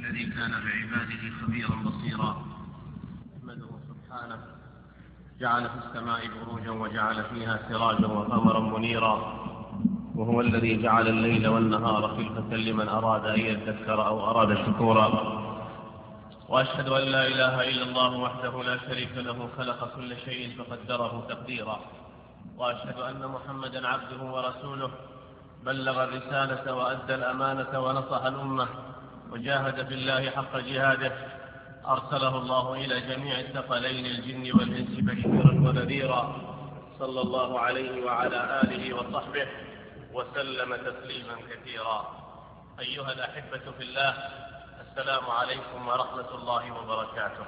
الذي كان بعباده خبيرا بصيرا. نحمده سبحانه، جعل في السماء بروجا وجعل فيها سراجا وقمرا منيرا، وهو الذي جعل الليل والنهار خلفة لمن أراد أن يذكر أو أراد شكورا. وأشهد أن لا إله إلا الله وحده لا شريك له، خلق كل شيء فقدره تقديرا. وأشهد أن محمدا عبده ورسوله، بلغ الرسالة وأدى الأمانة ونصح الأمة وجاهد في الله حق جهاده، أرسله الله إلى جميع الثقلين الجن والإنس بشيرا ونذيرا، صلى الله عليه وعلى آله وصحبه وسلم تسليما كثيرا. أيها الأحبة في الله، السلام عليكم ورحمة الله وبركاته.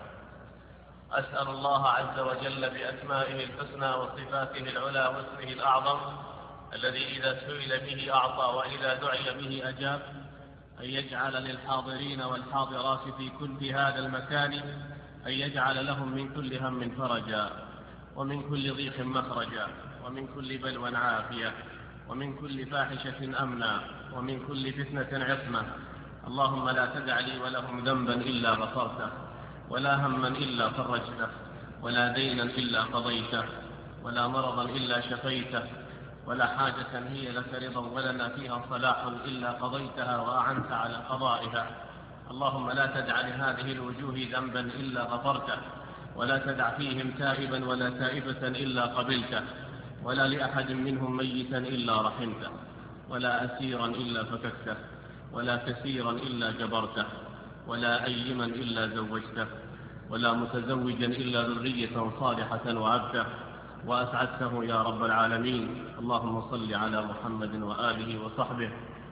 أسأل الله عز وجل بأسمائه الحسنى وصفاته العلى واسمه الأعظم الذي إذا سئل به أعطى وإذا دعي به أجاب، أن يجعل للحاضرين والحاضرات في كل هذا المكان، أن يجعل لهم من كل هم فرجا، ومن كل ضيق مخرجا، ومن كل بلوى عافية، ومن كل فاحشة أمنا، ومن كل فتنة عصمة. اللهم لا تدع لي ولهم ذنبا إلا غفرته، ولا هما إلا فرجته، ولا دينا إلا قضيته، ولا مرضا إلا شفيته، ولا حاجة هي لك رضا ولنا فيها صلاح إلا قضيتها وأعنت على قضائها. اللهم لا تدع لهذه الوجوه ذنبا إلا غفرته، ولا تدع فيهم تائبا ولا تائبة إلا قبلته، ولا لأحد منهم ميتا إلا رحمته، ولا أسيرا إلا فككته، ولا كثيرا إلا جبرته، ولا أيما إلا زوجته، ولا متزوجا إلا ذرية صالحة وعبته وأسعدته يا رب العالمين. اللهم صل على محمد وآله وصحبه.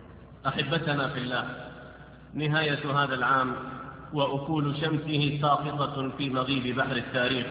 أحبتنا في الله، نهاية هذا العام وأكول شمسه ساقطة في مغيب بحر التاريخ،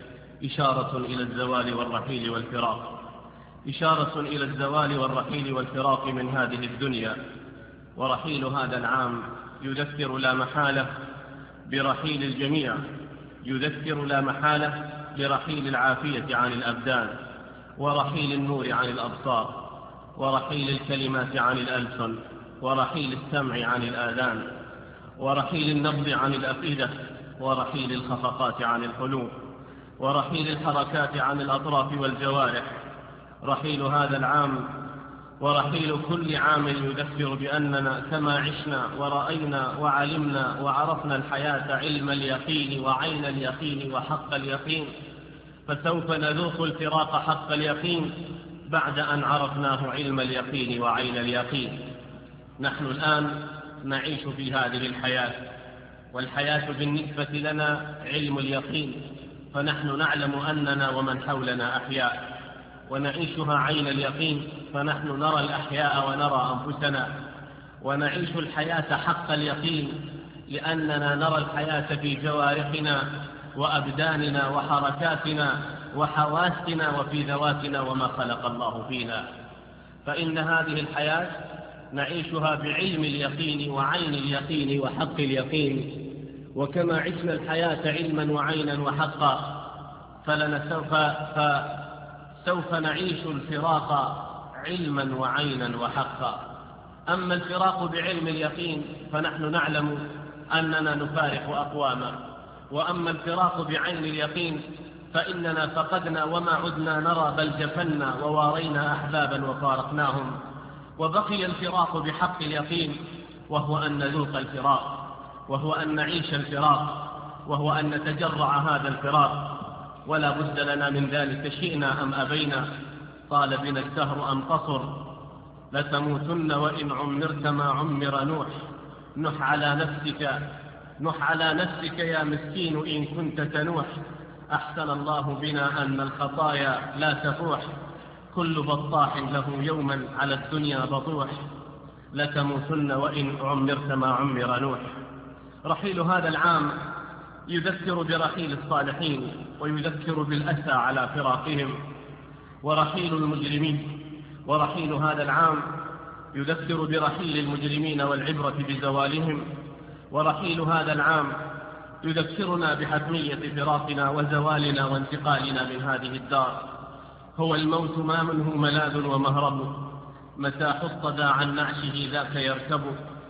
إشارة إلى الزوال والرحيل والفراق، إشارة إلى الزوال والرحيل والفراق من هذه الدنيا. ورحيل هذا العام يذكر لا محالة برحيل الجميع، يذكر لا محالة برحيل العافية عن الأبدان، ورحيل النور عن الأبصار، ورحيل الكلمات عن الألسن، ورحيل السمع عن الآذان، ورحيل النبض عن الأفئدة، ورحيل الخفقات عن القلوب، ورحيل الحركات عن الأطراف والجوارح. رحيل هذا العام ورحيل كل عام يذكر بأننا كما عشنا ورأينا وعلمنا وعرفنا الحياة علم اليقين وعين اليقين وحق اليقين، فسوف نذوق الفراق حق اليقين بعد أن عرفناه علم اليقين وعين اليقين. نحن الآن نعيش في هذه الحياة، والحياة بالنسبة لنا علم اليقين، فنحن نعلم أننا ومن حولنا أحياء، ونعيشها عين اليقين، فنحن نرى الأحياء ونرى أنفسنا، ونعيش الحياة حق اليقين لأننا نرى الحياة في جوارحنا وأبداننا وحركاتنا وحواسنا وفي ذواتنا وما خلق الله فينا. فإن هذه الحياة نعيشها بعلم اليقين وعين اليقين وحق اليقين، وكما عشنا الحياة علما وعينا وحقا سوف نعيش الفراق علما وعينا وحقا. أما الفراق بعلم اليقين فنحن نعلم أننا نفارق أقواما، وأما الفراق بعين اليقين فإننا فقدنا وما عدنا نرى، بل جفلنا ووارينا أحبابا وفارقناهم. وبقي الفراق بحق اليقين، وهو أن نذوق الفراق، وهو أن نعيش الفراق، وهو أن نتجرع هذا الفراق، ولا بد لنا من ذلك شئنا أم أبينا. طال بنا الدهر أم قصر، لتموتن وإن عمرت ما عمر نوح. نح على نفسك يا مسكين إن كنت تنوح. أحسن الله بنا أن الخطايا لا تفوح، كل بطاح له يوما على الدنيا بطوح. لتموتن وإن عمرت ما عمر نوح. رحيل هذا العام يذكر برحيل الصالحين، ويذكر بالأسى على فراقهم. ورحيل المجرمين، ورحيل هذا العام يذكر برحيل المجرمين والعبرة بزوالهم. ورحيل هذا العام يذكرنا بحتمية فراقنا وزوالنا وانتقالنا من هذه الدار. هو الموت ما منه ملاذ ومهرب، متى حط ذا عن نعشه ذاك يركب.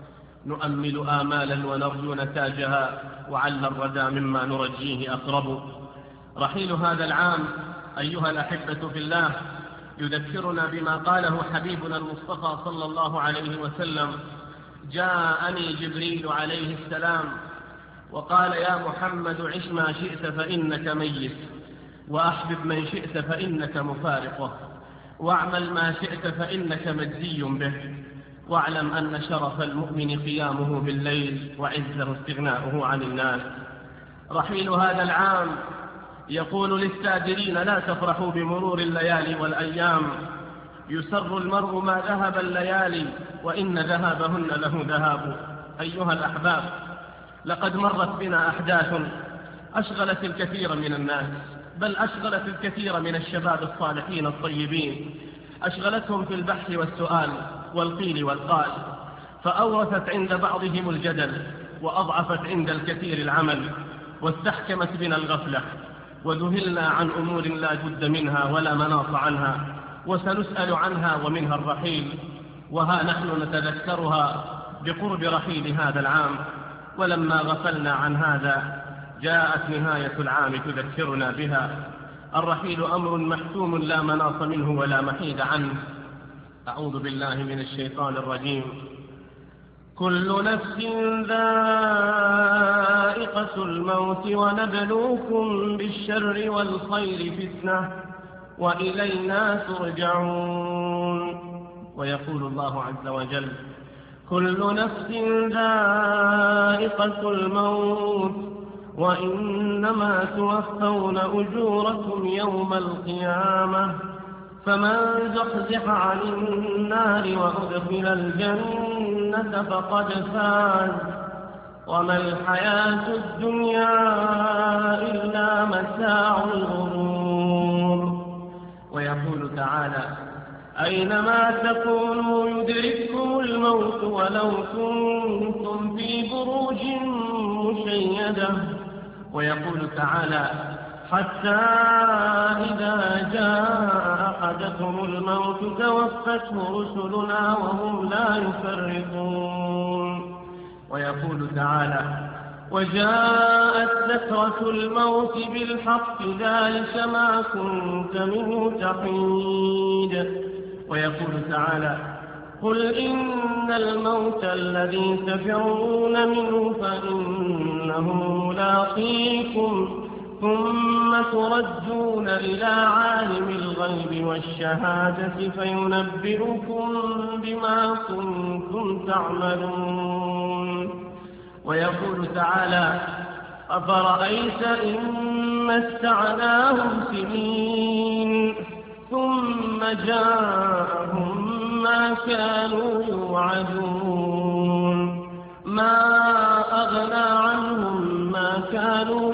نؤمل آمالا ونرجو نتاجها، وعل الردى مما نرجيه أقرب. رحيل هذا العام أيها الأحبة في الله يذكرنا بما قاله حبيبنا المصطفى صلى الله عليه وسلم: جاءني جبريل عليه السلام وقال: يا محمد عش ما شئت فإنك ميت، وأحبب من شئت فإنك مفارقه، واعمل ما شئت فإنك مجزي به، واعلم أن شرف المؤمن قيامه بالليل، وعزه استغناؤه عن الناس. رحيل هذا العام يقول للسادرين: لا تفرحوا بمرور الليالي والأيام، يسر المرء ما ذهب الليالي، وإن ذهابهن له ذهاب. أيها الأحباب، لقد مرت بنا أحداث أشغلت الكثير من الناس، بل أشغلت الكثير من الشباب الصالحين الطيبين، أشغلتهم في البحث والسؤال والقيل والقال، فأورثت عند بعضهم الجدل، وأضعفت عند الكثير العمل، واستحكمت بنا الغفلة، وذهلنا عن أمور لا جد منها ولا مناص عنها، وسنسأل عنها ومنها الرحيل. وها نحن نتذكرها بقرب رحيل هذا العام، ولما غفلنا عن هذا جاءت نهاية العام تذكرنا بها. الرحيل أمر محتوم لا مناص منه ولا محيد عنه. أعوذ بالله من الشيطان الرجيم. كل نفس ذائقة الموت، ونبلوكم بالشر والخير فتنة، وإلينا ترجعون. ويقول الله عز وجل: كل نفس ذائقة الموت، وإنما توفون أجوركم يوم القيامة، فمن زحزح عن النار وأدخل الجنة فقد فاز، وما الحياة الدنيا إلا متاع الغرور. ويقول تعالى: أينما تكونوا يدرككم الموت ولو كنتم في بروج مشيدة. ويقول تعالى: حتى إذا جاء أحدكم الموت توفته رسلنا وهم لا يفرطون. ويقول تعالى: وجاءت سكرة الموت بالحق، ذلك ما كنت منه تحيد. ويقول تعالى: قل إن الموت الذي تفرون منه فإنه ملاقيكم، ثم تردون إلى عالم الغيب والشهادة فينبئكم بما كنتم تعملون. ويقول تعالى: أفرأيت إن متعناهم سنين ثم جاءهم ما كانوا يوعدون، ما أغنى عنهم ما كانوا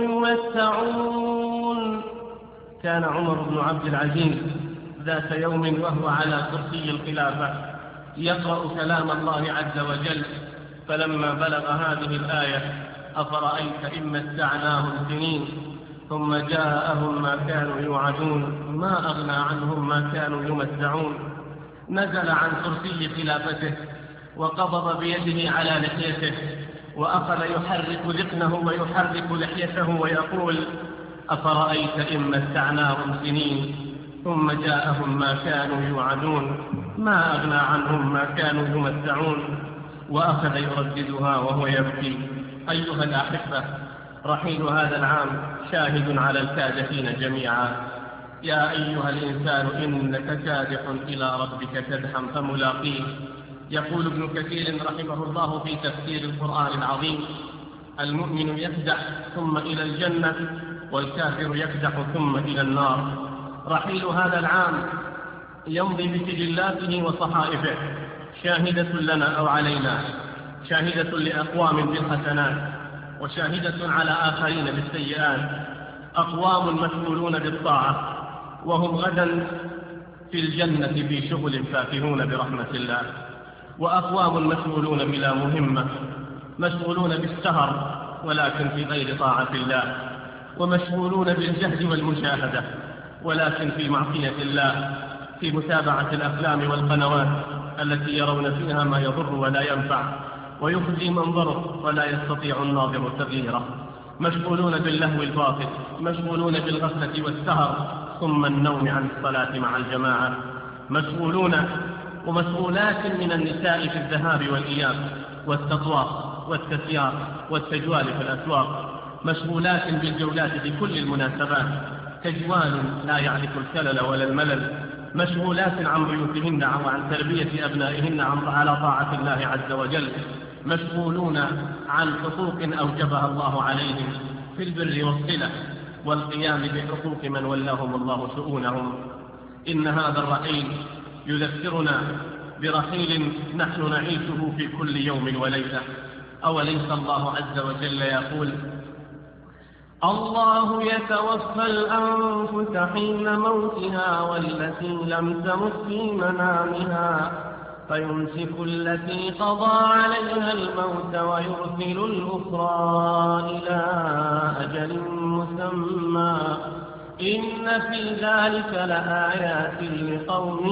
يمتعون. كان عمر بن عبد العزيز ذات يوم وهو على كرسي الخلافة يقرأ كلام الله عز وجل، فلما بلغ هذه الآية: أفرأيت إن متعناهم سنين ثم جاءهم ما كانوا يوعدون، ما أغنى عنهم ما كانوا يمتعون، نزل عن كرسي خلافته وقبض بيده على لحيته، وأخذ يحرك ذقنه ويحرك لحيته ويقول: أفرأيت إن متعناهم سنين ثم جاءهم ما كانوا يوعدون، ما أغنى عنهم ما كانوا يمتعون، وأخذ يرددها وهو يبكي. أيها الأحبة، رحيل هذا العام شاهد على الكادحين جميعا. يا أيها الإنسان إنك كادح إلى ربك كدحا فملاقيه. يقول ابن كثير رحمه الله في تفسير القرآن العظيم: المؤمن يكدح ثم إلى الجنة، والكافر يكدح ثم إلى النار. رحيل هذا العام يمضي بسجلاته وصحائفه، شاهدة لنا أو علينا، شاهدة لأقوام بالحسنات، وشاهدة على آخرين بالسيئات. أقوام مسؤولون بالطاعة وهم غدا في الجنة في شغل فاكهون برحمة الله، وأقوام مسؤولون بلا مهمة، مشغولون بالسهر ولكن في غير طاعة الله، ومشغولون بالجهد والمشاهدة ولكن في معصية الله، في متابعة الأفلام والقنوات التي يرون فيها ما يضر ولا ينفع، ويخزي منظره ولا يستطيع الناظر تغييره. مشغولون باللهو الباطل، مشغولون بالغفلة والسهر ثم النوم عن الصلاة مع الجماعة، مشغولون ومشغولات من النساء في الذهاب والإياب والتطواف والتسيار والتجوال في الأسواق، مشغولات بالجولات في كل المناسبات، تجوال لا يعرف الكلل ولا الملل، مشغولات عن بيوتهن وعن تربية أبنائهن على طاعة الله عز وجل، مشغولون عن حقوق أوجبها الله عليهم في البر والصلة والقيام بحقوق من ولاهم الله شؤونهم. إن هذا الرحيل يذكرنا برحيل نحن نعيشه في كل يوم وليلة. أوليس الله عز وجل يقول: الله يتوفى الأنفس حين موتها والتي لم تمت في منامها فيمسك التي قضى عليها الموت ويرسل الأخرى إلى أجل مسمى إن في ذلك لآيات لقوم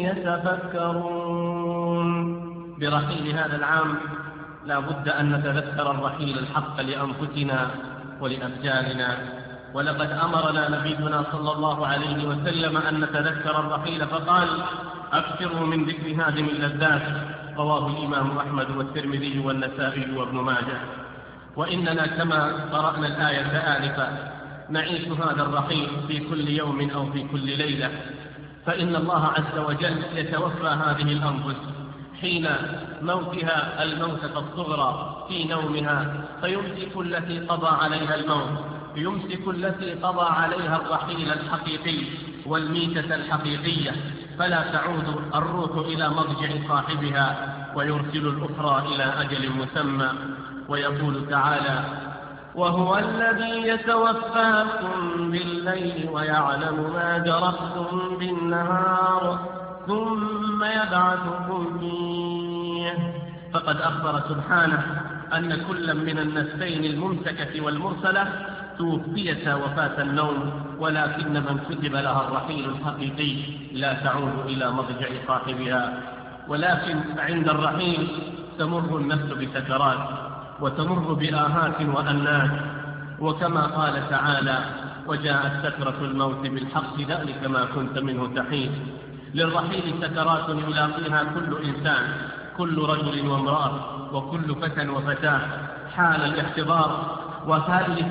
يتفكرون. برحيل هذا العام لا بد أن نتذكر الرحيل الحق لأنفسنا ولأبداننا، ولقد أمرنا نبينا صلى الله عليه وسلم أن نتذكر الرحيل فقال: أكثروا من ذكر هادم اللذات. رواه الإمام أحمد والترمذي والنسائي وابن ماجه. وإننا كما قرأنا الآية آنفا نعيش هذا الرحيل في كل يوم أو في كل ليلة، فإن الله عز وجل يتوفى هذه الأنفس حين موتها الموتة الصغرى في نومها، فيمسك التي قضى عليها الموت، يمسك التي قضى عليها الرحيل الحقيقي والميتة الحقيقية، فلا تعود الروح إلى مضجع صاحبها، ويرسل الأخرى إلى أجل مسمى. ويقول تعالى: وهو الذي يتوفاكم بالليل ويعلم ما جرحتم بالنهار ثم يبعثكم فيه. فقد أخبر سبحانه أن كل من النفسين الممسكة والمرسلة توفيتا وفاة النوم، ولكن من كتب لها الرحيل الحقيقي لا تعود إلى مضجع صاحبها. ولكن عند الرحيل تمر النفس بسكرات وتمر بآهات وأنات، وكما قال تعالى: وجاءت سكرة الموت بالحق ذلك ما كنت منه تحيد. للرحيل سكرات يلاقيها كل إنسان، كل رجل وامرأة وكل فتى وفتاة حال الاحتضار. وهذه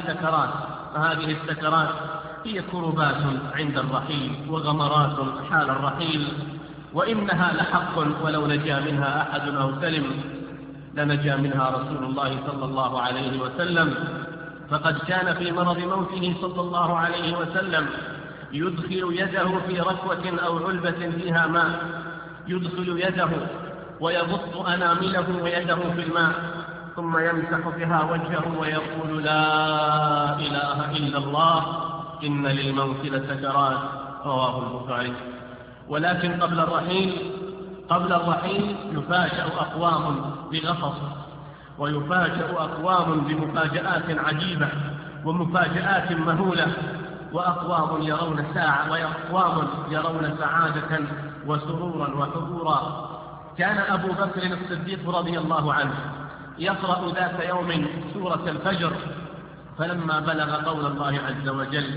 السكرات هي كربات عند الرحيل وغمرات حال الرحيل، وإنها لحق، ولو نجا منها أحد أو سلم لنجا منها رسول الله صلى الله عليه وسلم. فقد كان في مرض موته صلى الله عليه وسلم يدخل يده في ركوة أو علبة فيها ماء، يدخل يده ويبط أنامله ويده في الماء، ثم يمسح بها وجهه ويقول: لا إله إلا الله إن للموت لسكرات. رواه البخاري. ولكن قبل الرحيل يفاجأ أقوام بغفص، ويفاجأ أقوام بمفاجآت عجيبة ومفاجآت مهولة، وأقوام يرون ساعة وأقوام يرون سعادة وسرورا وحبورا. كان أبو بكر الصديق رضي الله عنه يقرأ ذات يوم سورة الفجر، فلما بلغ قول الله عز وجل: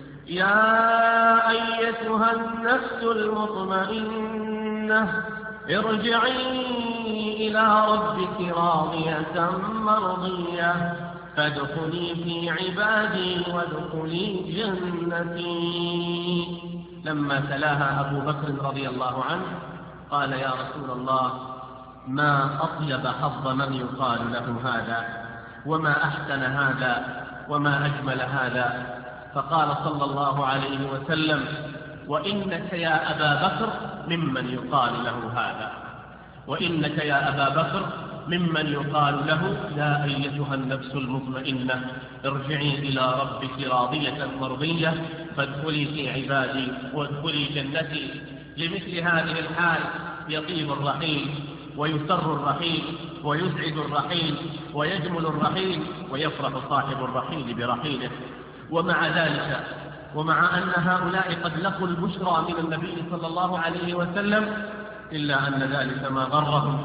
يا أيتها النفس المطمئنة ارجعي إلى ربك راضية مرضية فادخلي في عبادي وادخلي جنتي. لما تلاها أبو بكر رضي الله عنه قال: يا رسول الله، ما أطيب حظ من يقال له هذا، وما أحسن هذا، وما أجمل هذا. فقال صلى الله عليه وسلم: وإنك يا أبا بكر ممن يقال له هذا، وإنك يا أبا بكر ممن يقال له: يا أيتها النفس المطمئنة ارجعي إلى ربك راضية مرضية فادخلي في عبادي وادخلي جنتي. لمثل هذه الحال يطيب الرحيل ويسر الرحيل ويسعد الرحيل ويجمل الرحيل ويفرح صاحب الرحيل برحيله. ومع ذلك، ومع أن هؤلاء قد لقوا البشرى من النبي صلى الله عليه وسلم، إلا أن ذلك ما غرهم،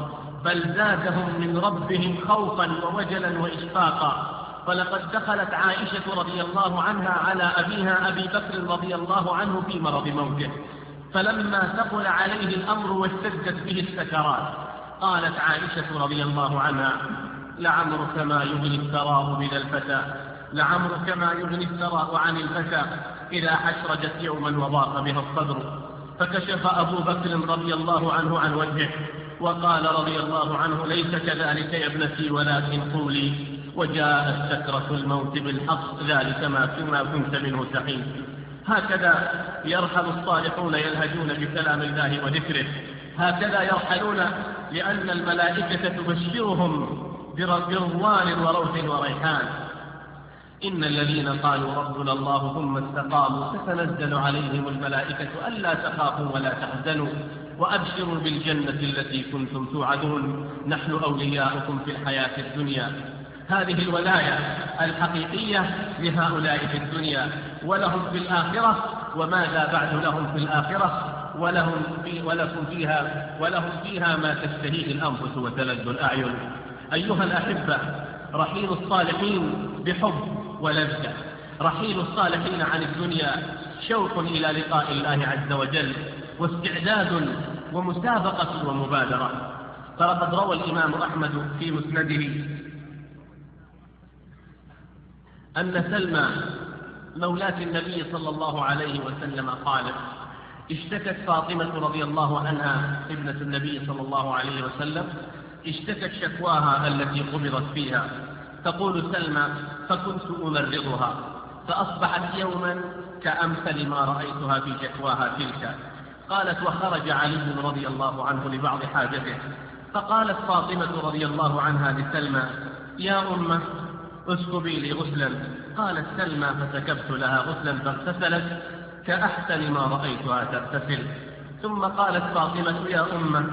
بل زادهم من ربهم خوفا ووجلا وإشفاقا. فلقد دخلت عائشة رضي الله عنها على أبيها أبي بكر رضي الله عنه في مرض موته، فلما ثقل عليه الأمر واشتدت به السكرات قالت عائشة رضي الله عنها: لعمرك ما يغني الثراء من الفتى، لعمرك ما يغني الثراء عن الفتى إذا حشرجت يوما وضاق بها الصدر. فكشف أبو بكر رضي الله عنه عن وجهه وقال رضي الله عنه: ليس كذلك يا ابنتي، ولكن قولي وجاءت سكرة الموت بالحق، ذلك ما كنت منه تحيد. هكذا يرحل الصالحون يلهجون بكلام الله وذكره، هكذا يرحلون لأن الملائكة تبشرهم برضوان وروح وريحان. إن الذين قالوا ربنا الله ثم استقاموا تتنزل عليهم الملائكة ألا تخافوا ولا تحزنوا وأبشروا بالجنة التي كنتم توعدون، نحن أولياؤكم في الحياة الدنيا. هذه الولاية الحقيقية لهؤلاء في الدنيا، ولهم في الآخرة، وماذا بعد لهم في الآخرة؟ ولهم فيها ما تشتهيه الأنفس وتلذ الأعين. أيها الأحبة، رحيل الصالحين بحب ولذة، رحيل الصالحين عن الدنيا شوق إلى لقاء الله عز وجل، واستعداد ومسابقة ومبادرة. فلقد روى الإمام أحمد في مسنده أن سلمى مولاة النبي صلى الله عليه وسلم قالت: اشتكت فاطمة رضي الله عنها ابنة النبي صلى الله عليه وسلم، اشتكت شكواها التي قبضت فيها. تقول سلمى: فكنت أمرضها، فأصبحت يوما كأمثل ما رأيتها في شكواها تلك. قالت: وخرج علي رضي الله عنه لبعض حاجته، فقالت فاطمة رضي الله عنها لسلمى: يا أمه اسكبي لي غسلا. قالت سلمى: فسكبت لها غسلا فاغتسلت كأحسن ما رأيتها تغتسل. ثم قالت فاطمة: يا أمه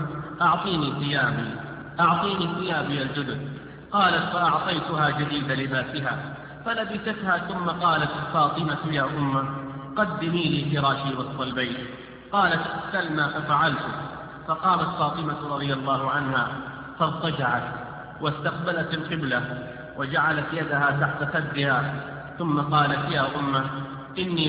أعطيني ثيابي الجدد. قالت: فأعطيتها جديد لباسها فلبستها. ثم قالت فاطمة: يا أمه قدمي لي فراشي وسط البيت. قالت سلمى: ففعلت. فقامت فاطمة رضي الله عنها فاضطجعت واستقبلت القبلة وجعلت يدها تحت خدها، ثم قالت: يا أمه إني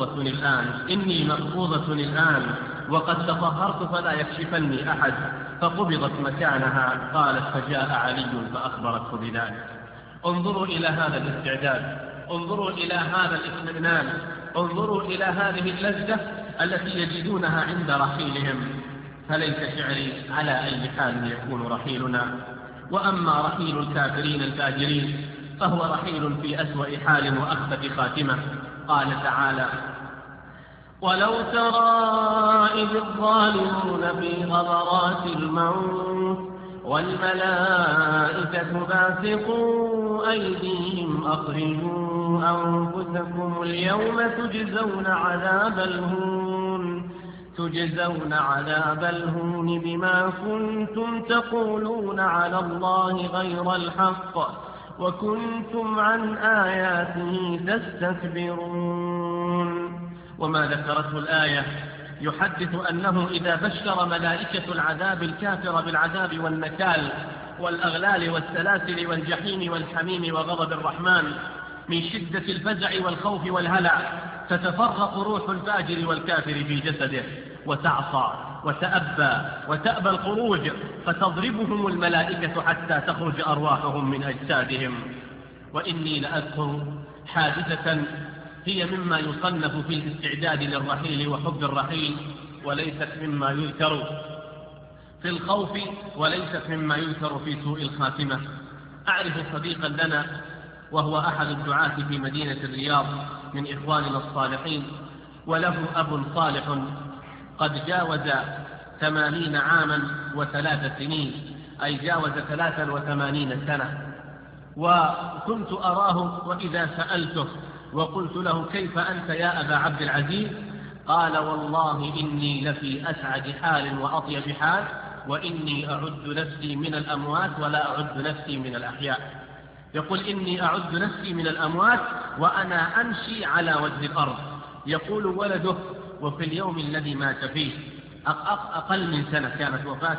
مقبوضة الآن وقد تطهرت فلا يكشفني أحد. فقبضت مكانها. قالت: فجاء علي فأخبرته بذلك. انظروا إلى هذا الاستعداد، انظروا إلى هذا الاطمئنان، انظروا إلى هذه اللذة التي يجدونها عند رحيلهم. فليس شعري على أي حال يكون رحيلنا. وأما رحيل الكافرين الفاجرين فهو رحيل في أسوأ حال وأخبث خاتمة. قال تعالى: ولو ترى إذ الظالمون في غمرات الموت والملائكة باسطوا أيديهم أخرجوا أنفسكم اليوم تجزون عذاب الهون بما كنتم تقولون على الله غير الحق وكنتم عن آياته تستكبرون. وما ذكرته الآية يحدث أنه إذا بشر ملائكة العذاب الكافر بالعذاب والنكال والأغلال والسلاسل والجحيم والحميم وغضب الرحمن من شدة الفزع والخوف والهلع، تتفرق روح الفاجر والكافر في جسده وتعصى وتأبى الخروج، فتضربهم الملائكة حتى تخرج أرواحهم من أجسادهم. وإني لأذكر حادثة هي مما يصنف في الاستعداد للرحيل وحب الرحيل، وليست مما يذكر في الخوف، وليست مما يذكر في سوء الخاتمة. أعرف صديقا لنا وهو أحد الدعاة في مدينة الرياض من إخواننا الصالحين، وله أب صالح قد جاوز 80 عاما و3 سنين، أي جاوز 83 سنة. وكنت أراه وإذا سألته وقلت له: كيف أنت يا أبا عبد العزيز؟ قال: والله إني لفي أسعد حال وأطيب حال، وإني أعد نفسي من الأموات ولا أعد نفسي من الأحياء. يقول: إني أعد نفسي من الأموات وأنا أمشي على وجه الأرض. يقول ولده: وفي اليوم الذي مات فيه أقل من سنة كانت وفاته،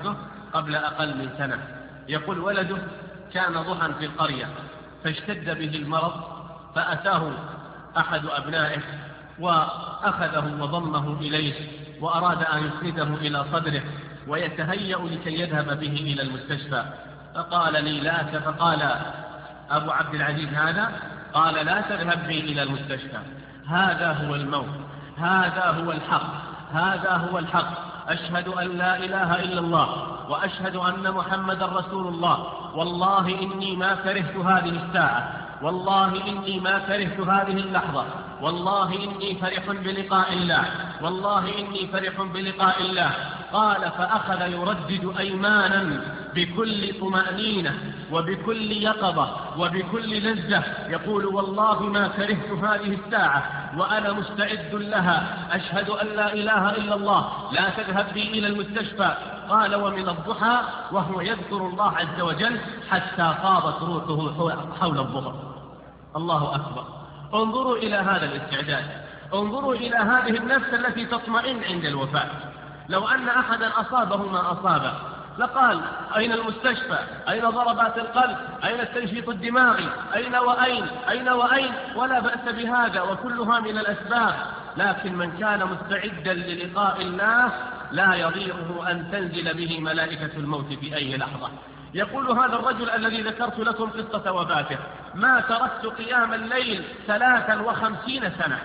قبل أقل من سنة. يقول ولده كان ضحى في القرية فاشتد به المرض، فأتاه أحد أبنائه وأخذه وضمه إليه وأراد أن يسنده إلى صدره ويتهيأ لكي يذهب به إلى المستشفى، فقال لي لا، فقال أبو عبد العزيز هذا، قال لا تذهب بي إلى المستشفى، هذا هو الموت، هذا هو الحق، هذا هو الحق، أشهد أن لا إله إلا الله وأشهد أن محمد رسول الله، والله إني ما كرهت هذه الساعة، والله إني ما كرهت هذه اللحظة، والله إني فرح بلقاء الله، والله إني فرح بلقاء الله. قال فأخذ يردد أيمانا بكل طمأنينة وبكل يقظة وبكل لذة، يقول والله ما كرهت هذه الساعة وأنا مستعد لها، أشهد أن لا إله إلا الله، لا تذهب بي إلى المستشفى. قال ومن الضحى وهو يذكر الله عز وجل حتى فاضت روحه حول الظهر. الله أكبر. انظروا إلى هذا الاستعداد، انظروا إلى هذه النفس التي تطمئن عند الوفاة. لو أن أحدا أصابه ما أصابه لقال أين المستشفى، أين ضربات القلب، أين التنشيط الدماغي، أين وأين، أين وأين، ولا بأس بهذا وكلها من الأسباب. لكن من كان مستعدا للقاء الله لا يضيعه أن تنزل به ملائكة الموت في أي لحظة. يقول هذا الرجل الذي ذكرت لكم قصة وفاته: ما تركت قيام الليل 53 سنة،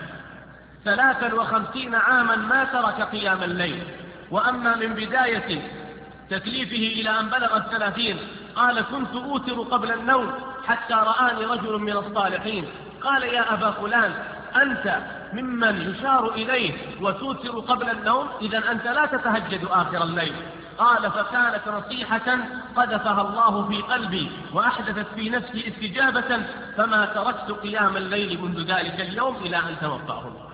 53 عاما ما ترك قيام الليل. وأما من بداية تكليفه إلى أن بلغ 30 قال كنت أوتر قبل النوم حتى رآني رجل من الصالحين قال يا أبا فلان أنت ممن يشار إليه وتوتر قبل النوم، إذن أنت لا تتهجد آخر الليل. قال فكانت نصيحة قذفها الله في قلبي وأحدثت في نفسي استجابة، فما تركت قيام الليل منذ ذلك اليوم إلى أن توفاه الله.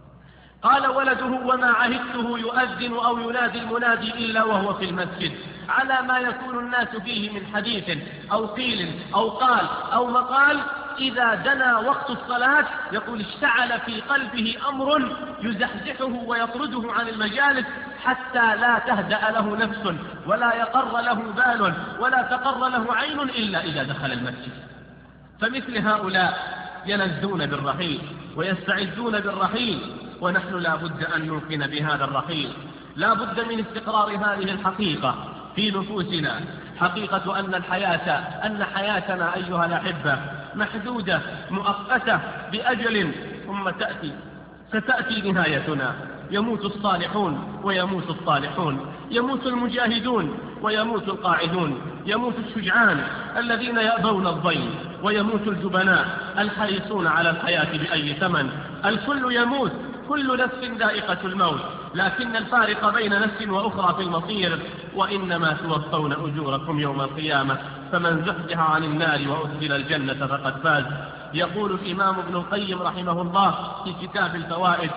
قال ولده وما عهدته يؤذن أو ينادي المنادي إلا وهو في المسجد على ما يكون الناس فيه من حديث أو قيل أو قال أو مقال، إذا دنا وقت الصلاة يقول اشتعل في قلبه أمر يزحزحه ويطرده عن المجالس حتى لا تهدأ له نفس ولا يقر له بال ولا تقر له عين إلا إذا دخل المسجد. فمثل هؤلاء يلذون بالرحيل ويستعدون بالرحيل، ونحن لا بد أن نوقن بهذا الرحيل. لا بد من استقرار هذه الحقيقة في نفوسنا، حقيقة أن حياتنا أيها الأحبة محدودة مؤقتة بأجل، ثم ستأتي نهايتنا. يموت الصالحون ويموت الصالحون، يموت المجاهدون ويموت القاعدون، يموت الشجعان الذين يأبون الضيم، ويموت الجبناء الحريصون على الحياة بأي ثمن. الكل يموت، كل نفس ذائقة الموت، لكن الفارق بين نفس وأخرى في المصير: وإنما توفون أجوركم يوم القيامة، فمن زحزح عن النار وأدخل الجنة فقد فاز. يقول الإمام ابن القيم رحمه الله في كتاب الفوائد: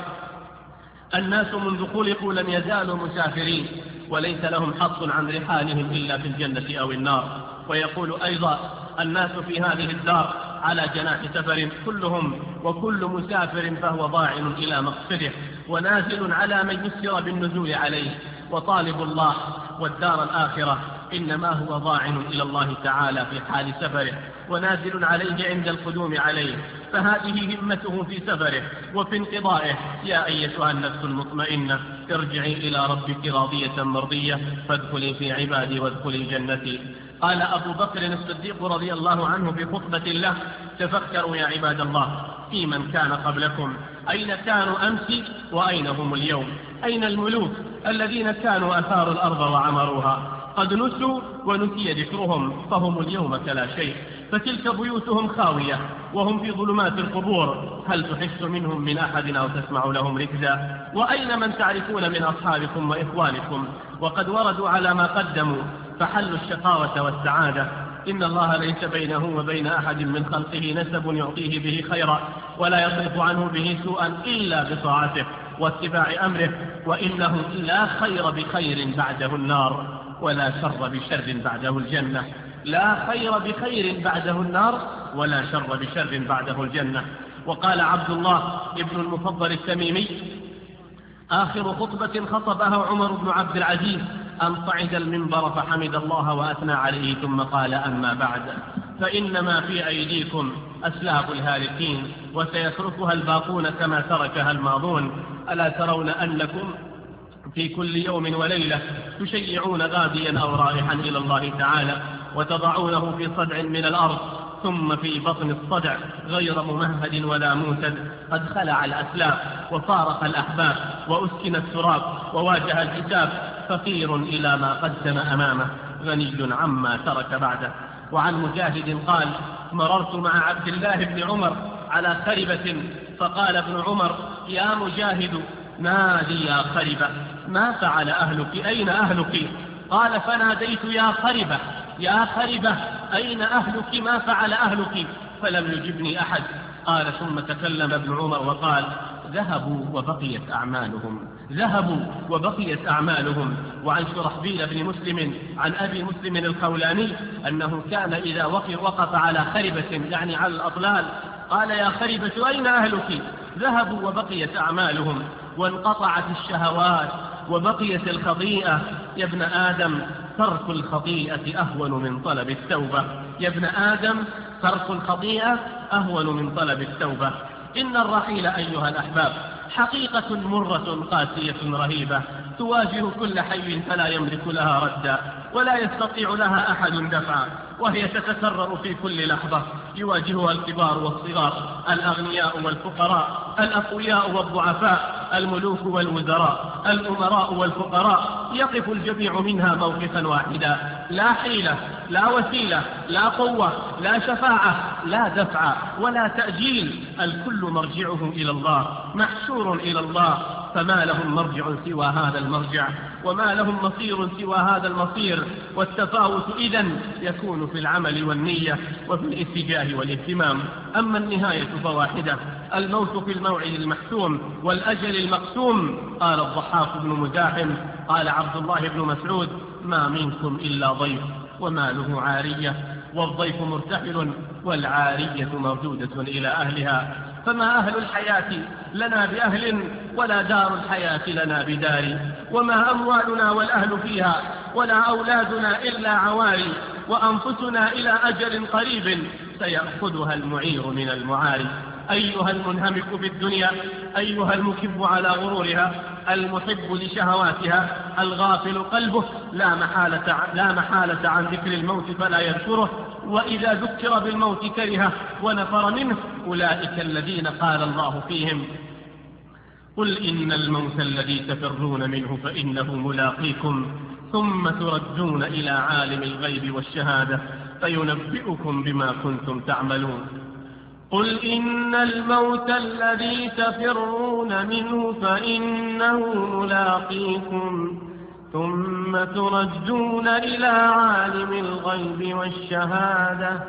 الناس منذ خلقوا لم يزالوا مسافرين، وليس لهم حظ عن رحالهم إلا في الجنة أو النار. ويقول أيضا: الناس في هذه الدار على جناح سفر كلهم، وكل مسافر فهو ضاع إلى مقصده، ونازل على من يسر بالنزول عليه، وطالب الله والدار الآخرة إنما هو ضاع إلى الله تعالى في حال سفره، ونازل عليه عند القدوم عليه، فهذه همته في سفره وفي انقضائه. يا أيتها النفس المطمئنة ارجعي إلى ربك راضية مرضية فادخلي في عبادي وادخلي جنتي. قال أبو بكر الصديق رضي الله عنه في خطبة له: تفكروا يا عباد الله في من كان قبلكم، أين كانوا أمس وأين هم اليوم؟ أين الملوك الذين كانوا أثاروا الأرض وعمروها؟ قد نسوا ونسي ذكرهم، فهم اليوم كلا شيء، فتلك بيوتهم خاوية وهم في ظلمات القبور، هل تحس منهم من أحد أو تسمع لهم ركزا؟ وأين من تعرفون من أصحابكم وإخوانكم وقد وردوا على ما قدموا فحلوا الشقاوة والسعادة؟ إن الله ليس بينه وبين أحد من خلقه نسب يعطيه به خيرا ولا يصرف عنه به سوءا إلا بطاعته واتباع أمره، وإنه لا خير بخير بعده النار ولا شر بشر بعده الجنة. لا خير بخير بعده النار ولا شر بشر بعده الجنة. وقال عبد الله ابن المفضل التميمي: آخر خطبة خطبها عمر بن عبد العزيز أن صعد المنبر فحمد الله وأثنى عليه ثم قال: أما بعد، فإنما في أيديكم أسلاف الهالكين، وسيتركها الباقون كما تركها الماضون. ألا ترون أنكم في كل يوم وليلة تشيعون غاديا أو رائحا إلى الله تعالى، وتضعونه في صدع من الأرض، ثم في بطن الصدع غير ممهد ولا موتد، قد خلع الأسلاف وفارق الأحباب وأسكن التراب وواجه الحساب، فقير إلى ما قدم أمامه، غني عما ترك بعده. وعن مجاهد قال: مررت مع عبد الله بن عمر على خربة، فقال ابن عمر: يا مجاهد، ما لي يا خربة، ما فعل أهلك، أين أهلك؟ قال: فناديت: يا خربة، يا خربة، أين أهلك، ما فعل أهلك؟ فلم يجبني أحد. قال: ثم تكلم ابن عمر وقال: ذهبوا وبقيت أعمالهم، ذهبوا وبقيت أعمالهم. وعن شرحبيل بن مسلم عن أبي مسلم الخولاني أنه كان إذا وقف على خربة، يعني على الأطلال، قال: يا خربة، أين أهلك؟ ذهبوا وبقيت أعمالهم، وانقطعت الشهوات وبقيت الخطيئة. يا ابن آدم، ترك الخطيئة أهون من طلب التوبة، يا ابن آدم، ترك الخطيئة أهون من طلب التوبة. إن الرحيل أيها الأحباب حقيقة مرة قاسية رهيبة، تواجه كل حي فلا يملك لها ردا، ولا يستطيع لها أحد دفعا، وهي تتكرر في كل لحظة، يواجهها الكبار والصغار، الأغنياء والفقراء، الأقوياء والضعفاء، الملوك والوزراء، الأمراء والفقراء، يقف الجميع منها موقفا واحدا، لا حيلة، لا وسيلة، لا قوة، لا شفاعة، لا دفع ولا تأجيل، الكل مرجعه إلى الله، محشور إلى الله، فما لهم مرجع سوى هذا المرجع، وما لهم مصير سوى هذا المصير. والتفاوت إذن يكون في العمل والنية وفي الاتجاه والاهتمام. أما النهاية فواحدة، الموت في الموعد المحتوم والأجل المقسوم. قال الضحاك بن مزاحم: قال عبد الله بن مسعود: ما منكم إلا ضيف، وماله عارية، والضيف مرتحل، والعارية مردودة إلى أهلها. فما أهل الحياة لنا بأهل، ولا دار الحياة لنا بدار، وما أموالنا والأهل فيها، ولا أولادنا إلا عواري، وأنفسنا إلى أجل قريب سيأخذها المعير من المعاري. أيها المنهمك في الدنيا، أيها المكب على غرورها، المحب لشهواتها، الغافل قلبه لا محالة عن ذكر الموت فلا يذكره، وإذا ذكر بالموت كره ونفر منه، أولئك الذين قال الله فيهم: قل إن الموت الذي تفرون منه فإنه ملاقيكم، ثم تردون إلى عالم الغيب والشهادة فينبئكم بما كنتم تعملون. قل إن الموت الذي تفرون منه فإنه ملاقيكم، ثم تردون إلى عالم الغيب والشهادة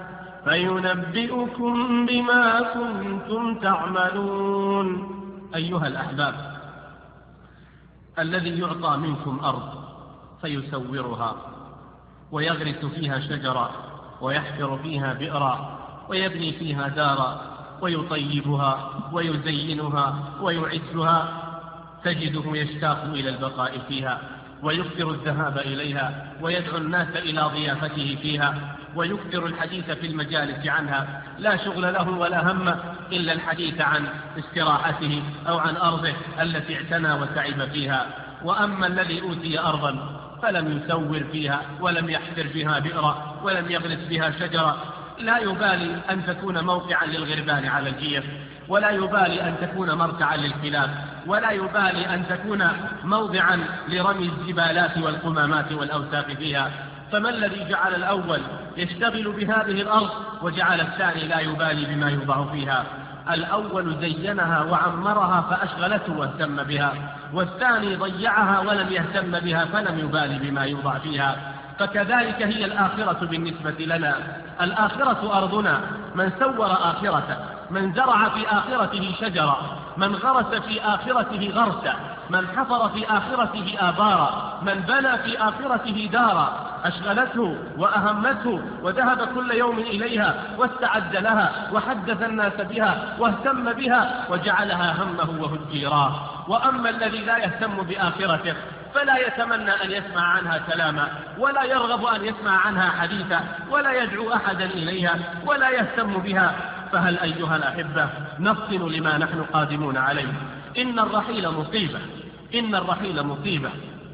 فينبئكم بما كنتم تعملون. أيها الأحباب، الذي يعطى منكم أرض فيسورها، ويغرس فيها شجرا، ويحفر فيها بئرا، ويبني فيها دارا، ويطيبها ويزينها ويعزها، تجده يشتاق إلى البقاء فيها، ويكثر الذهاب إليها، ويدعو الناس إلى ضيافته فيها، ويكثر الحديث في المجالس عنها، لا شغل له ولا هم إلا الحديث عن استراحته أو عن أرضه التي اعتنى وتعب فيها. وأما الذي أوتي أرضا فلم يسور فيها، ولم يحفر فيها بئرا، ولم يغرس فيها شجرة، لا يبالي أن تكون موقعا للغربان على الجيف، ولا يبالي أن تكون مرتعا للكلاب، ولا يبالي أن تكون موضعا لرمي الزبالات والقمامات والأوساخ فيها. فما الذي جعل الأول يشتغل بهذه الأرض وجعل الثاني لا يبالي بما يوضع فيها؟ الأول زينها وعمرها فأشغلته واهتم بها، والثاني ضيعها ولم يهتم بها فلم يبالي بما يوضع فيها. فكذلك هي الآخرة بالنسبة لنا، الآخرة أرضنا، من سور آخرته، من زرع في آخرته شجرة، من غرس في آخرته غرسا، من حفر في آخرته آبارا، من بنى في آخرته دارا، أشغلته وأهمته وذهب كل يوم إليها واستعد لها وحدث الناس بها واهتم بها وجعلها همه وهجيراه. وأما الذي لا يهتم بآخرته فلا يتمنى أن يسمع عنها كلاما، ولا يرغب أن يسمع عنها حديثا، ولا يدعو أحدا إليها، ولا يهتم بها. فهل أيها الأحبة نفطن لما نحن قادمون عليه؟ إن الرحيل مصيبة، إن الرحيل مصيبة.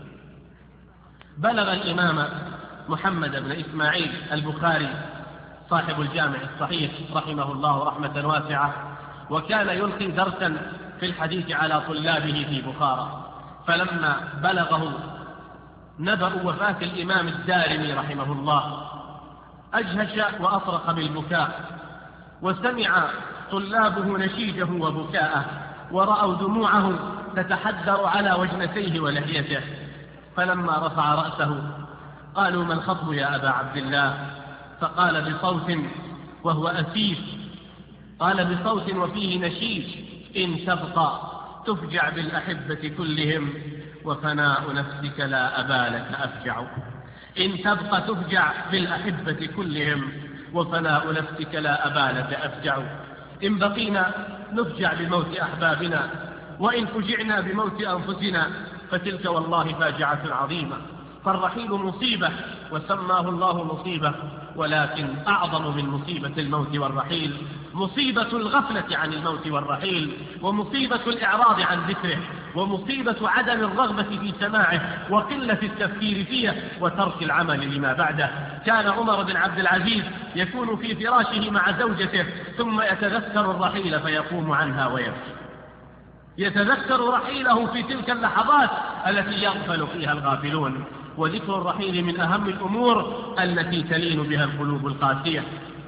بلغ الإمام محمد بن إسماعيل البخاري صاحب الجامع الصحيح رحمه الله رحمة واسعة، وكان يلقي درسا في الحديث على طلابه في بخارى، فلما بلغه نبأ وفاة الإمام الدارمي رحمه الله أجهش وأطرق بالبكاء، وسمع طلابه نشيجه وبكاءه، ورأوا دموعه تتحدر على وجنتيه ولحيته. فلما رفع رأسه قالوا: ما الخطب يا أبا عبد الله؟ فقال بصوت وهو أسيف، قال بصوت وفيه نشيج: إن تبقى تفجع بالأحبة كلهم، وفناء نفسك لا أبا لك أفجع. إن تبقى تفجع بالأحبة كلهم، وفناء نفسك لا أبا لك أفجع. إن بقينا نفجع بموت أحبابنا، وإن فجعنا بموت أنفسنا فتلك والله فاجعة عظيمة. فالرحيل مصيبة، وسماه الله مصيبة، ولكن أعظم من مصيبة الموت والرحيل مصيبة الغفلة عن الموت والرحيل، ومصيبة الإعراض عن ذكره، ومصيبة عدم الرغبة في سماعه، وقلة التفكير فيه، وترك العمل لما بعده. كان عمر بن عبد العزيز يكون في فراشه مع زوجته ثم يتذكر الرحيل فيقوم عنها ويبكي، يتذكر رحيله في تلك اللحظات التي يغفل فيها الغافلون. وذكر الرحيل من أهم الأمور التي تلين بها القلوب القاسية.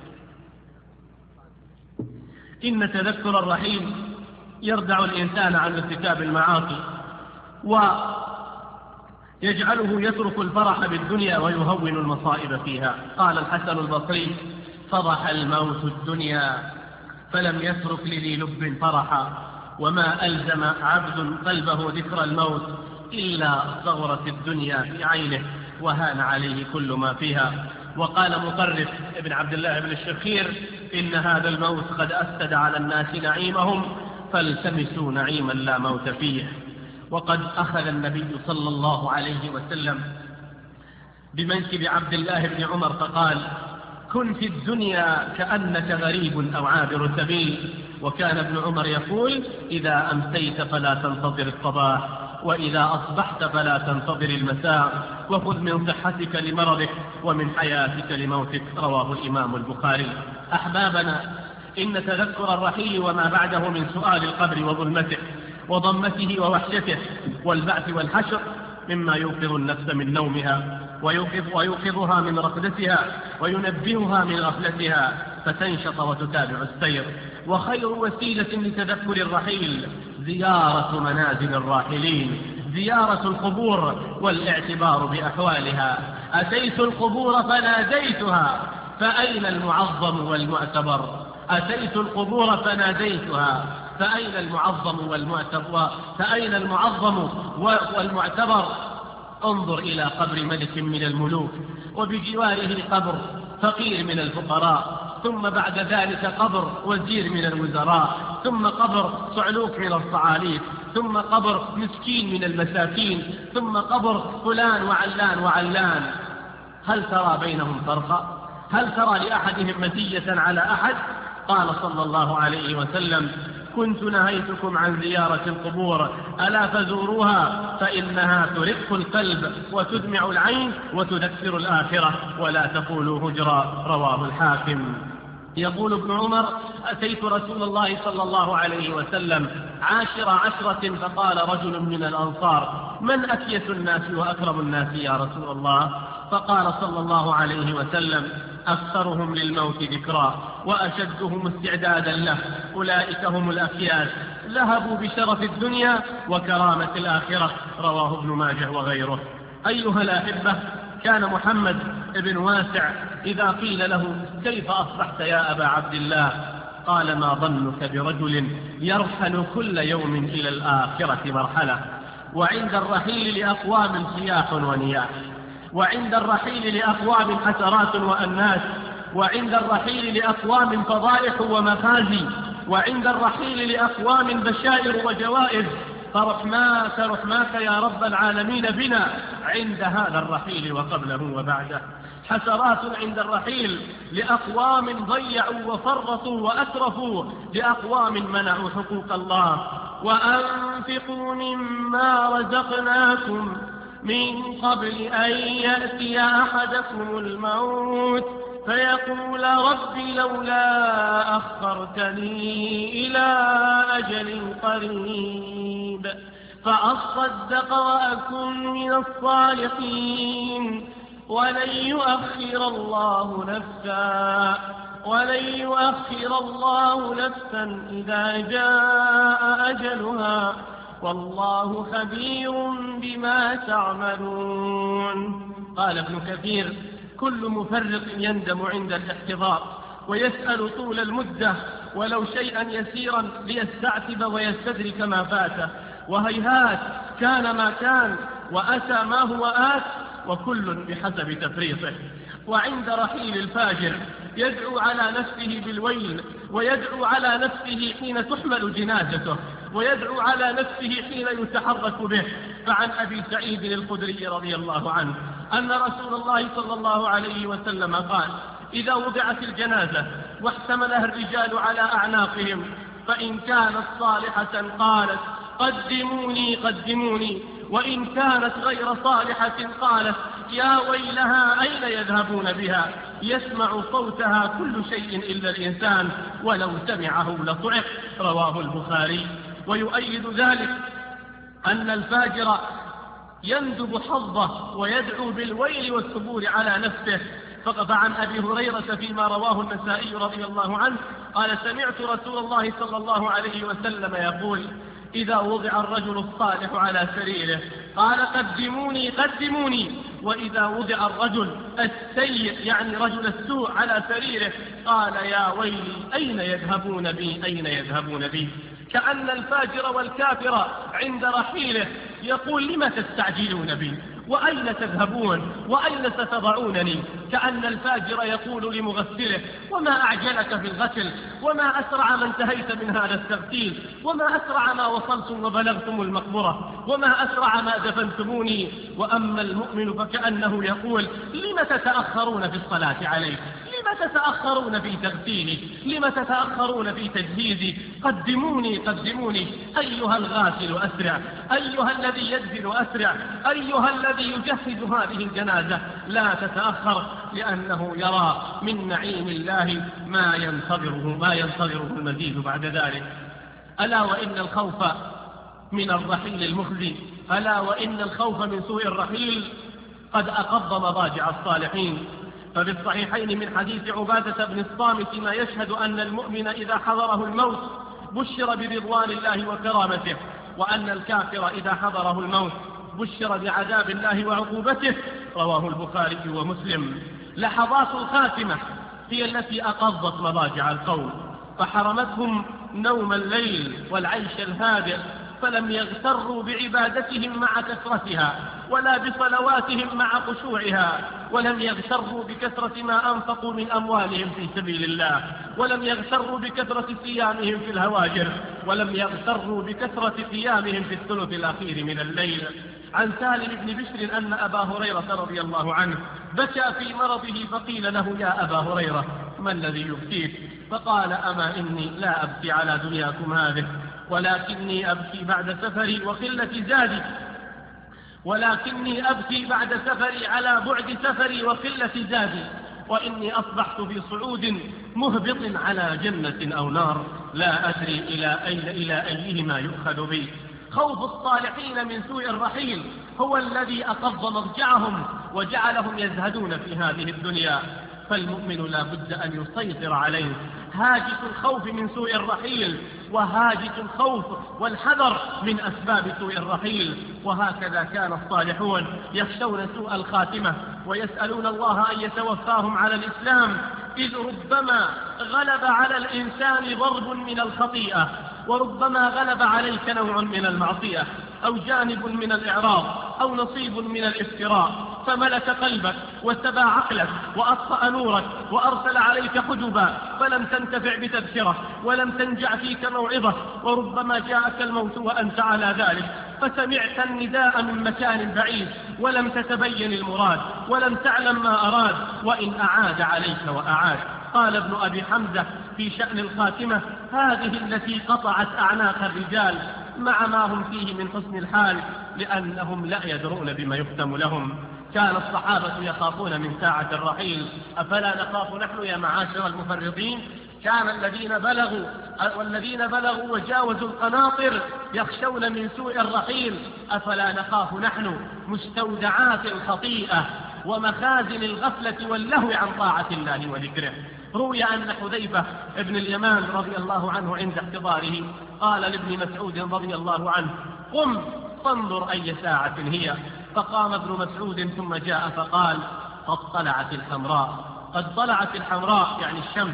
إن تذكر الرحيل يردع الإنسان عن ارتكاب المعاصي، ويجعله يترك الفرح بالدنيا ويهون المصائب فيها. قال الحسن البصري: فضح الموت الدنيا فلم يترك لذي لب فرحا، وما ألزم عبد قلبه ذكر الموت إلا صغرت الدنيا في عينه وهان عليه كل ما فيها. وقال مطرف ابن عبد الله بن الشخير: إن هذا الموت قد أفسد على الناس نعيمهم، فالتمسوا نعيما لا موت فيه. وقد أخذ النبي صلى الله عليه وسلم بمنكب عبد الله بن عمر فقال: كن في الدنيا كأنك غريب أو عابر سبيل. وكان ابن عمر يقول: إذا أمسيت فلا تنتظر الصباح، وإذا أصبحت فلا تنتظر المساء، وخذ من صحتك لمرضك ومن حياتك لموتك. رواه الإمام البخاري. أحبابنا، إن تذكر الرحيل وما بعده من سؤال القبر وظلمته وضمته ووحشته والبعث والحشر مما يوقظ النفس من نومها، ويوقظها من رقدتها، وينبهها من غفلتها فتنشط وتتابع السير. وخير وسيلة لتذكر الرحيل زيارة منازل الراحلين، زيارة القبور والاعتبار بأحوالها. أتيت القبور فناديتها فأين المعظم والمعتبر؟ أتيت القبور فناديتها فأين المعظم والمعتبر؟ فأين المعظم والمعتبر؟ انظر إلى قبر ملك من الملوك، وبجواره قبر فقير من الفقراء، ثم بعد ذلك قبر وزير من الوزراء، ثم قبر صعلوك من الصعاليك، ثم قبر مسكين من المساكين، ثم قبر فلان وعلان وعلان. هل ترى بينهم فرقا؟ هل ترى لأحدهم مزية على أحد؟ قال صلى الله عليه وسلم: كنت نهيتكم عن زيارة القبور، ألا فزوروها فإنها ترق القلب وتدمع العين وتذكر الآخرة، ولا تقولوا هجرا. رواه الحاكم. يقول ابن عمر: أتيت رسول الله صلى الله عليه وسلم 10 عشرة فقال رجل من الأنصار: من أكيس الناس وأكرم الناس يا رسول الله؟ فقال صلى الله عليه وسلم: أكثرهم للموت ذكرا وأشدهم استعدادا له، أولئك هم الأكياس، ذهبوا بشرف الدنيا وكرامة الآخرة. رواه ابن ماجه وغيره. أيها الأحبة، كان محمد بن واسع إذا قيل له: كيف أصبحت يا أبا عبد الله؟ قال: ما ظنك برجل يرحل كل يوم إلى الآخرة مرحلة، وعند الرحيل لأقوام صياح ونياح، وعند الرحيل لأقوام حسرات وأناس، وعند الرحيل لأقوام فضائح ومخازي، وعند الرحيل لأقوام بشائر وجوائز، فرحماك يا رب العالمين بنا عند هذا الرحيل وقبله وبعده. حسرات عند الرحيل لأقوام ضيعوا وفرطوا وأسرفوا، لأقوام منعوا حقوق الله. وأنفقوا مما رزقناكم من قبل أن يأتي أحدكم الموت فيقول رب لولا أخرتني إلى أجل قريب فأصدق وأكن من الصالحين ولن يؤخر الله نفسا إذا جاء أجلها والله خبير بما تعملون. قال ابن كثير: كل مفرط يندم عند الاحتضار ويسأل طول المدة ولو شيئا يسيرا ليستعتب ويستدرك ما فاته، وهيهات كان ما كان وأتى ما هو آت وكل بحسب تفريطه. وعند رحيل الفاجر يدعو على نفسه بالويل، ويدعو على نفسه حين تحمل جنازته، ويدعو على نفسه حين يتحرك به. فعن أبي سعيد الخدري رضي الله عنه أن رسول الله صلى الله عليه وسلم قال: إذا وضعت الجنازة واحتملها الرجال على أعناقهم فإن كانت صالحة قالت قدموني قدموني، وإن كانت غير صالحة قالت يا ويلها أين يذهبون بها، يسمع صوتها كل شيء إلا الإنسان ولو سمعه لصعق. رواه البخاري. ويؤيد ذلك أن الفاجر يندب حظه ويدعو بالويل والثبور على نفسه. فعن أبي هريرة فيما رواه النسائي رضي الله عنه قال: سمعت رسول الله صلى الله عليه وسلم يقول: إذا وضع الرجل الصالح على سريره قال قدموني قدموني، وإذا وضع الرجل السيء يعني رجل السوء على سريره قال يا ويلي أين يذهبون بي أين يذهبون بي. كأن الفاجر والكافر عند رحيله يقول: لم تستعجلون بي وأين تذهبون وأين ستضعونني. كأن الفاجر يقول لمغسله: وما أعجلك في الغسل، وما أسرع ما انتهيت من هذا التغسيل، وما أسرع ما وصلتم وبلغتم المقبرة، وما أسرع ما دفنتموني. وأما المؤمن فكأنه يقول: لم تتأخرون في الصلاة عليه، لم تتأخرون في تغسيلي، لم تتأخرون في تجهيزي، قدموني قدموني. أيها الغاسل أسرع، أيها الذي يدفن أسرع، أيها الذي يجهز هذه الجنازة لا تتأخر، لأنه يرى من نعيم الله ما ينتظره المزيد بعد ذلك. ألا وإن الخوف من الرحيل المخزي، ألا وإن الخوف من سوء الرحيل قد أقض مضاجع الصالحين. ففي الصحيحين من حديث عبادة بن الصامت ما يشهد أن المؤمن إذا حضره الموت بشر برضوان الله وكرامته، وأن الكافر إذا حضره الموت بشر بعذاب الله وعقوبته. رواه البخاري ومسلم. لحظات الخاتمة هي التي أقضت مضاجع القوم فحرمتهم نوم الليل والعيش الهادئ، فلم يغتروا بعبادتهم مع كثرتها ولا بصلواتهم مع خشوعها، ولم يغتروا بكثرة ما أنفقوا من أموالهم في سبيل الله، ولم يغتروا بكثرة صيامهم في الهواجر، ولم يغتروا بكثرة قيامهم في الثلث الأخير من الليل. عن سالم بن بشر أن أبا هريرة رضي الله عنه بكى في مرضه فقيل له: يا أبا هريرة ما الذي يبكيك؟ فقال: أما إني لا أبكي على دنياكم هذه، ولكني أبكي بعد سفري وقلة زادي، ولكني أبكي بعد سفري على بعد سفري وقلة زادي، وإني أصبحت في صعود مهبط على جنة أو نار لا أدري إلى أيهما يؤخذ بي. خوف الصالحين من سوء الرحيل هو الذي أقض مضجعهم وجعلهم يزهدون في هذه الدنيا. فالمؤمن لا بد أن يسيطر عليه هاجس الخوف من سوء الرحيل، وهاجس الخوف والحذر من أسباب سوء الرحيل. وهكذا كان الصالحون يخشون سوء الخاتمة ويسألون الله أن يتوفاهم على الإسلام، إذ ربما غلب على الإنسان ضرب من الخطيئة، وربما غلب عليك نوع من المعصية أو جانب من الإعراض أو نصيب من الافتراء، فملك قلبك واتبع عقلك وأطفأ نورك وأرسل عليك حجبا فلم تنتفع بتذكرة ولم تنجع فيك موعظة، وربما جاءك الموت وأنت على ذلك فسمعت النداء من مكان بعيد ولم تتبين المراد ولم تعلم ما أراد، وإن أعاد عليك وأعاد. قال ابن أبي حمزة في شأن الخاتمة: هذه التي قطعت أعناق الرجال مع ما هم فيه من حسن الحال، لأنهم لا يدرون بما يختم لهم. كان الصحابة يخافون من ساعة الرحيل، أفلا نخاف نحن يا معاشر المفرطين؟ كان والذين بلغوا وجاوزوا القناطر يخشون من سوء الرحيل، أفلا نخاف نحن مستودعات الخطيئة ومخازن الغفلة واللهو عن طاعة الله وذكره؟ روي أن حذيفة ابن اليمان رضي الله عنه عند احتضاره قال لابن مسعود رضي الله عنه: قم فانظر أي ساعة هي. فقام ابن مسعود ثم جاء فقال: قد طلعت الحمراء، قد طلعت الحمراء يعني الشمس.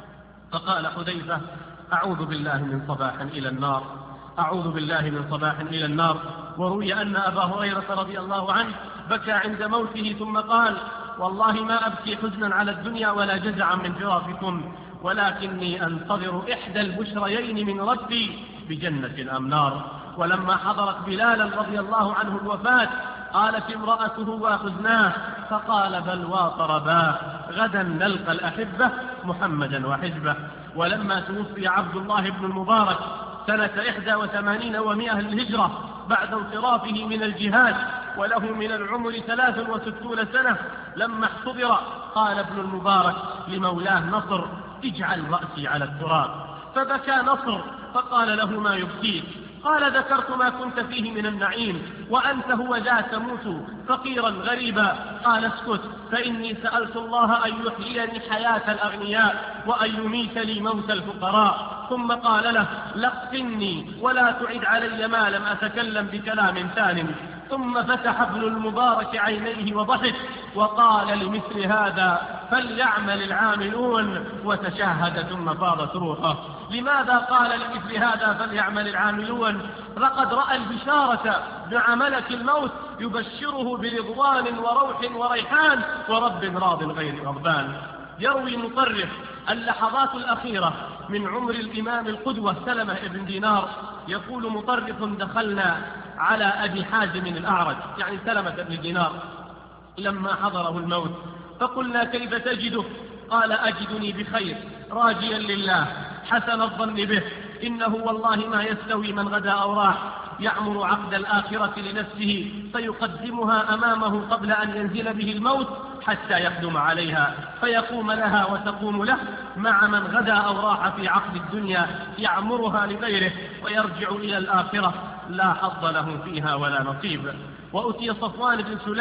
فقال حذيفة: أعوذ بالله من صباح إلى النار، أعوذ بالله من صباح إلى النار. وروي أن أبا هريرة رضي الله عنه بكى عند موته ثم قال: والله ما أبكي حزنا على الدنيا ولا جزعا من فراقكم، ولكني أنتظر إحدى البشريين من ربي بجنة أم نار. ولما حضرت بلالا رضي الله عنه الوفاة قالت امرأته وحزناه، فقال: بل واطرباه، غدا نلقى الأحبة محمدا وحزبه. ولما توفي عبد الله بن المبارك سنة 81 و100 للهجرة بعد انصرافه من الجهاد وله من العمر 63 سنة، لما احتضر قال ابن المبارك لمولاه نصر: اجعل رأسي على التراب. فبكى نصر فقال له: ما يبكيك؟ قال: ذكرت ما كنت فيه من النعيم وأنت هو ذا تموت فقيرا غريبا. قال: اسكت، فإني سألت الله أن يحييني حياة الأغنياء وأن يميت لي موت الفقراء. ثم قال له: لقني ولا تعد علي ما لم أتكلم بكلام ثان. ثم فتح ابن المبارك عينيه وضحك وقال: لمثل هذا فليعمل العاملون، وتشهد ثم فاضت روحه. لماذا قال لمثل هذا فليعمل العاملون؟ لقد رأى البشارة بعملك الموت يبشره برضوان وروح وريحان ورب راض غير غضبان. يروي مطرف اللحظات الأخيرة من عمر الإمام القدوة سلمة بن دينار، يقول مطرف: دخلنا على أبي حازم الأعرج يعني سلمة بن دينار لما حضره الموت، فقلنا: كيف تجده؟ قال: أجدني بخير راجيا لله حسن الظن به، إنه والله ما يستوي من غدا أو راح يعمر عقد الآخرة لنفسه فيقدمها أمامه قبل أن ينزل به الموت حتى يقدم عليها فيقوم لها وتقوم له، مع من غدا أو راح في عقد الدنيا يعمرها لغيره ويرجع إلى الآخرة لا حظ له فيها ولا نصيب. وأتى صفوان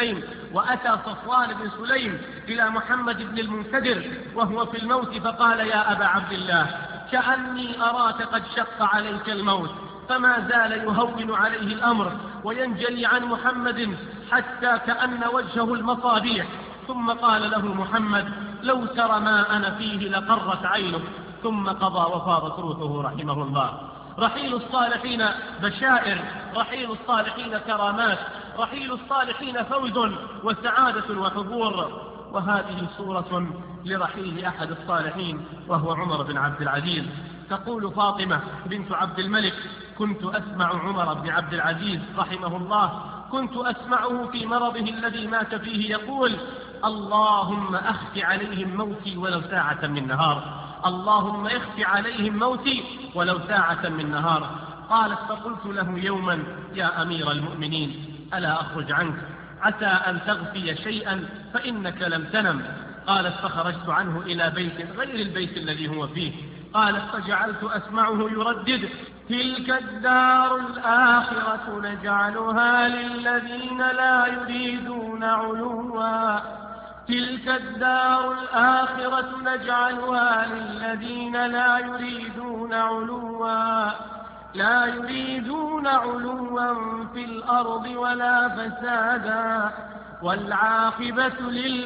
بن سليم إلى محمد بن المنكدر وهو في الموت فقال: يا أبا عبد الله، كأني أراك قد شق عليك الموت. فما زال يهون عليه الأمر وينجلي عن محمد حتى كأن وجهه المصابيح. ثم قال له محمد: لو ترى ما أنا فيه لقرت عينك. ثم قضى وفاضت روحه رحمه الله. رحيل الصالحين بشائر، رحيل الصالحين كرامات، رحيل الصالحين فوز وسعادة وحبور. وهذه صورة لرحيل أحد الصالحين وهو عمر بن عبد العزيز. تقول فاطمة بنت عبد الملك: كنت أسمع عمر بن عبد العزيز رحمه الله، كنت أسمعه في مرضه الذي مات فيه يقول: اللهم أخف عليهم موتي ولو ساعة من نهار، اللهم اخف عليهم موتي ولو ساعة من نهار. قالت: فقلت له يوما: يا أمير المؤمنين، ألا أخرج عنك عسى أن تغفي شيئا فإنك لم تنم. قالت: فخرجت عنه إلى بيت غير البيت الذي هو فيه. قالت: فجعلت أسمعه يردد: تلك الدار الآخرة نجعلها للذين لا يريدون علوا، تلك الدار الآخرة نجعلها للذين لا يريدون علوا في الأرض ولا فسادا والعاقبة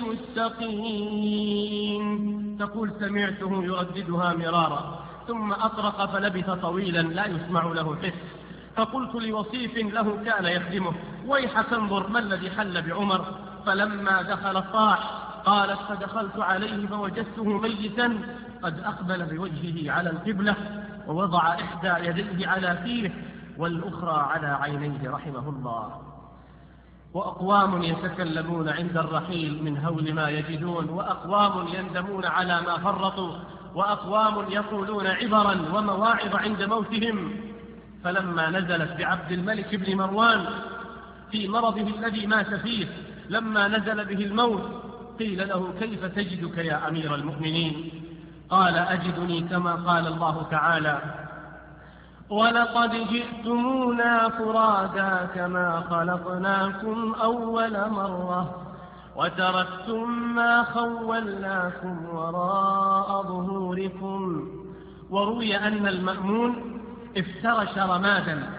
للمتقين. تقول: سمعته يرددها مرارا ثم أطرق فلبث طويلا لا يسمع له حس. فقلت لوصيف له كان يخدمه: ويحك انظر ما الذي حل بعمر. فلما دخل صاح. قالت فدخلت عليه فوجدته ميتا قد أقبل بوجهه على القبلة ووضع إحدى يديه على فيه والأخرى على عينيه رحمه الله. وأقوام يتكلمون عند الرحيل من هول ما يجدون، وأقوام يندمون على ما فرطوا، وأقوام يقولون عبرا ومواعظ عند موتهم. فلما نزلت بعبد الملك بن مروان في مرضه الذي مات فيه، لما نزل به الموت قيل له كيف تجدك يا أمير المؤمنين؟ قال أجدني كما قال الله تعالى ولقد جئتمونا فرادا كما خلقناكم أول مرة وتركتم ما خولناكم وراء ظهوركم. وروي أن المأمون افترش رمادا،